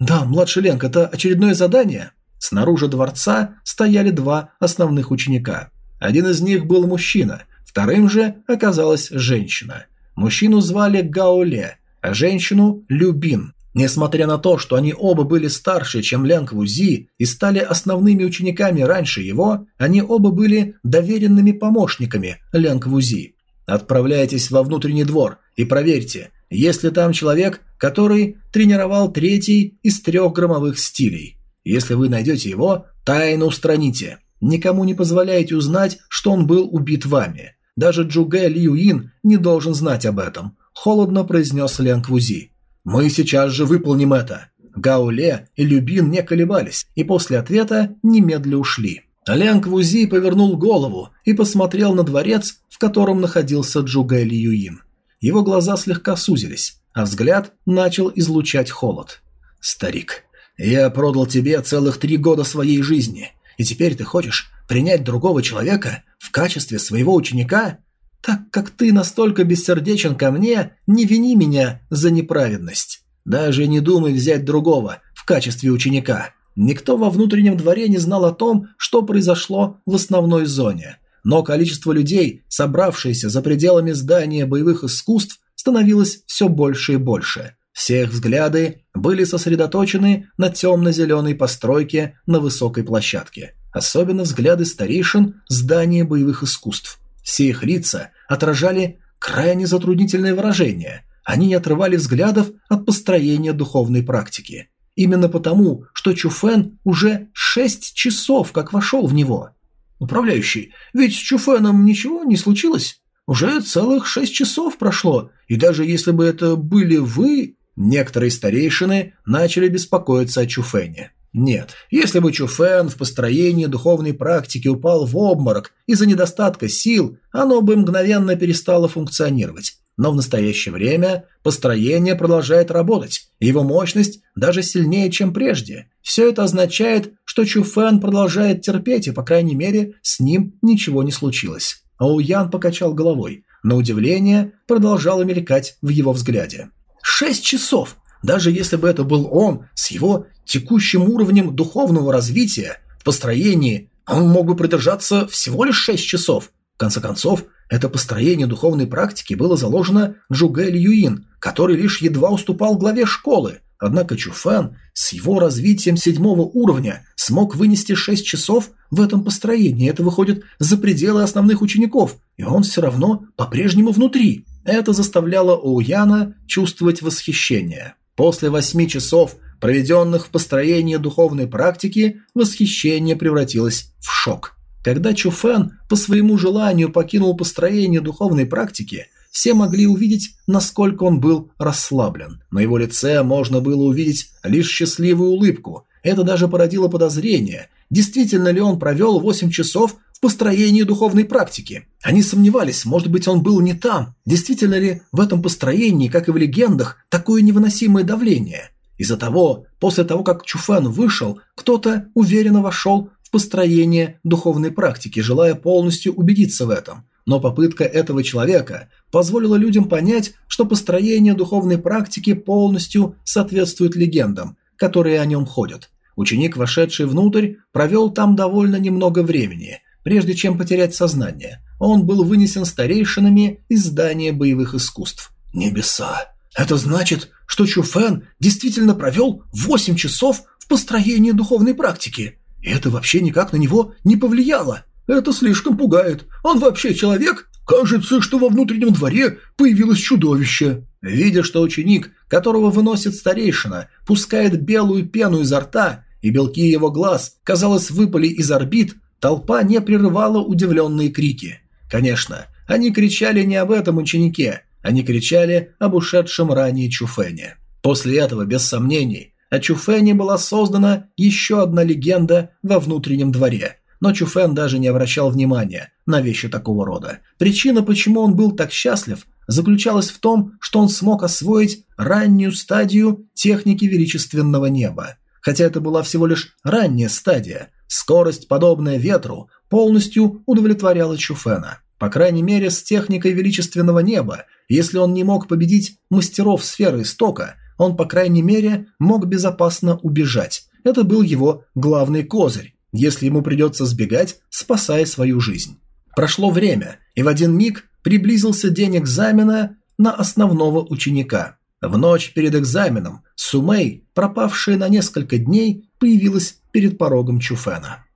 «Да, младший Ленг, это очередное задание?» Снаружи дворца стояли два основных ученика. Один из них был мужчина, вторым же оказалась женщина. Мужчину звали Гао Ле, а женщину – Любин. Несмотря на то, что они оба были старше, чем Лянг Вузи, и стали основными учениками раньше его, они оба были доверенными помощниками Лянг Вузи. Отправляйтесь во внутренний двор и проверьте, есть ли там человек, который тренировал третий из трех громовых стилей. Если вы найдете его, тайно устраните. Никому не позволяйте узнать, что он был убит вами. Даже Джугэ Льюин не должен знать об этом, холодно произнес Лянг Вузи. «Мы сейчас же выполним это». Гао Ле и Любин не колебались, и после ответа немедля ушли. Лянг Вузи повернул голову и посмотрел на дворец, в котором находился Джугэ Льюин. Его глаза слегка сузились, а взгляд начал излучать холод. «Старик, я продал тебе целых три года своей жизни, и теперь ты хочешь принять другого человека в качестве своего ученика? Так как ты настолько бессердечен ко мне, не вини меня за неправедность. Даже не думай взять другого в качестве ученика». Никто во внутреннем дворе не знал о том, что произошло в основной зоне. Но количество людей, собравшиеся за пределами здания боевых искусств, становилось все больше и больше. Все их взгляды были сосредоточены на темно-зеленой постройке на высокой площадке. Особенно взгляды старейшин здания боевых искусств. Все их лица отражали крайне затруднительное выражение. Они не отрывали взглядов от построения духовной практики. Именно потому, что Чуфэн уже шесть часов как вошел в него. «Управляющий, ведь с Чуфэном ничего не случилось? Уже целых шесть часов прошло, и даже если бы это были вы...» Некоторые старейшины начали беспокоиться о Чуфэне. Нет, если бы Чуфэн в построении духовной практики упал в обморок из-за недостатка сил, оно бы мгновенно перестало функционировать. Но в настоящее время построение продолжает работать, и его мощность даже сильнее, чем прежде. Все это означает, что Чуфэн продолжает терпеть, и, по крайней мере, с ним ничего не случилось. Оуян покачал головой. На удивление продолжало мелькать в его взгляде. Шесть часов! Даже если бы это был он, с его текущим уровнем духовного развития, в построении, он мог бы продержаться всего лишь шесть часов. В конце концов, это построение духовной практики было заложено Джугэ Льюин, который лишь едва уступал главе школы. Однако Чуфэн с его развитием седьмого уровня смог вынести шесть часов в этом построении. Это выходит за пределы основных учеников, и он все равно по-прежнему внутри. Это заставляло Оуяна чувствовать восхищение. После восьми часов, проведенных в построении духовной практики, восхищение превратилось в шок. Когда Чуфэн по своему желанию покинул построение духовной практики, все могли увидеть, насколько он был расслаблен. На его лице можно было увидеть лишь счастливую улыбку. Это даже породило подозрение, действительно ли он провел восемь часов в построении духовной практики. Они сомневались, может быть, он был не там. Действительно ли в этом построении, как и в легендах, такое невыносимое давление? Из-за того, после того, как Чуфэн вышел, кто-то уверенно вошел в построение духовной практики, желая полностью убедиться в этом. Но попытка этого человека позволила людям понять, что построение духовной практики полностью соответствует легендам, которые о нем ходят. Ученик, вошедший внутрь, провел там довольно немного времени, прежде чем потерять сознание. Он был вынесен старейшинами из здания боевых искусств. Небеса! Это значит, что Чуфэн действительно провел восемь часов в построении духовной практики. И это вообще никак на него не повлияло. Это слишком пугает. Он вообще человек? Кажется, что во внутреннем дворе появилось чудовище. Видя, что ученик, которого выносит старейшина, пускает белую пену изо рта, и белки его глаз, казалось, выпали из орбит, толпа не прерывала удивленные крики. Конечно, они кричали не об этом ученике, они кричали об ушедшем ранее Чуфэне. После этого, без сомнений, о Чуфэне была создана еще одна легенда во внутреннем дворе. Но Чуфэн даже не обращал внимания на вещи такого рода. Причина, почему он был так счастлив, заключалась в том, что он смог освоить раннюю стадию техники величественного неба. Хотя это была всего лишь ранняя стадия, скорость, подобная ветру, полностью удовлетворяла Чуфэна. По крайней мере, с техникой величественного неба, если он не мог победить мастеров сферы истока, он, по крайней мере, мог безопасно убежать. Это был его главный козырь, если ему придется сбегать, спасая свою жизнь. Прошло время, и в один миг приблизился день экзамена на основного ученика. В ночь перед экзаменом Сумэй, пропавшая на несколько дней, появилась перед порогом Чуфена.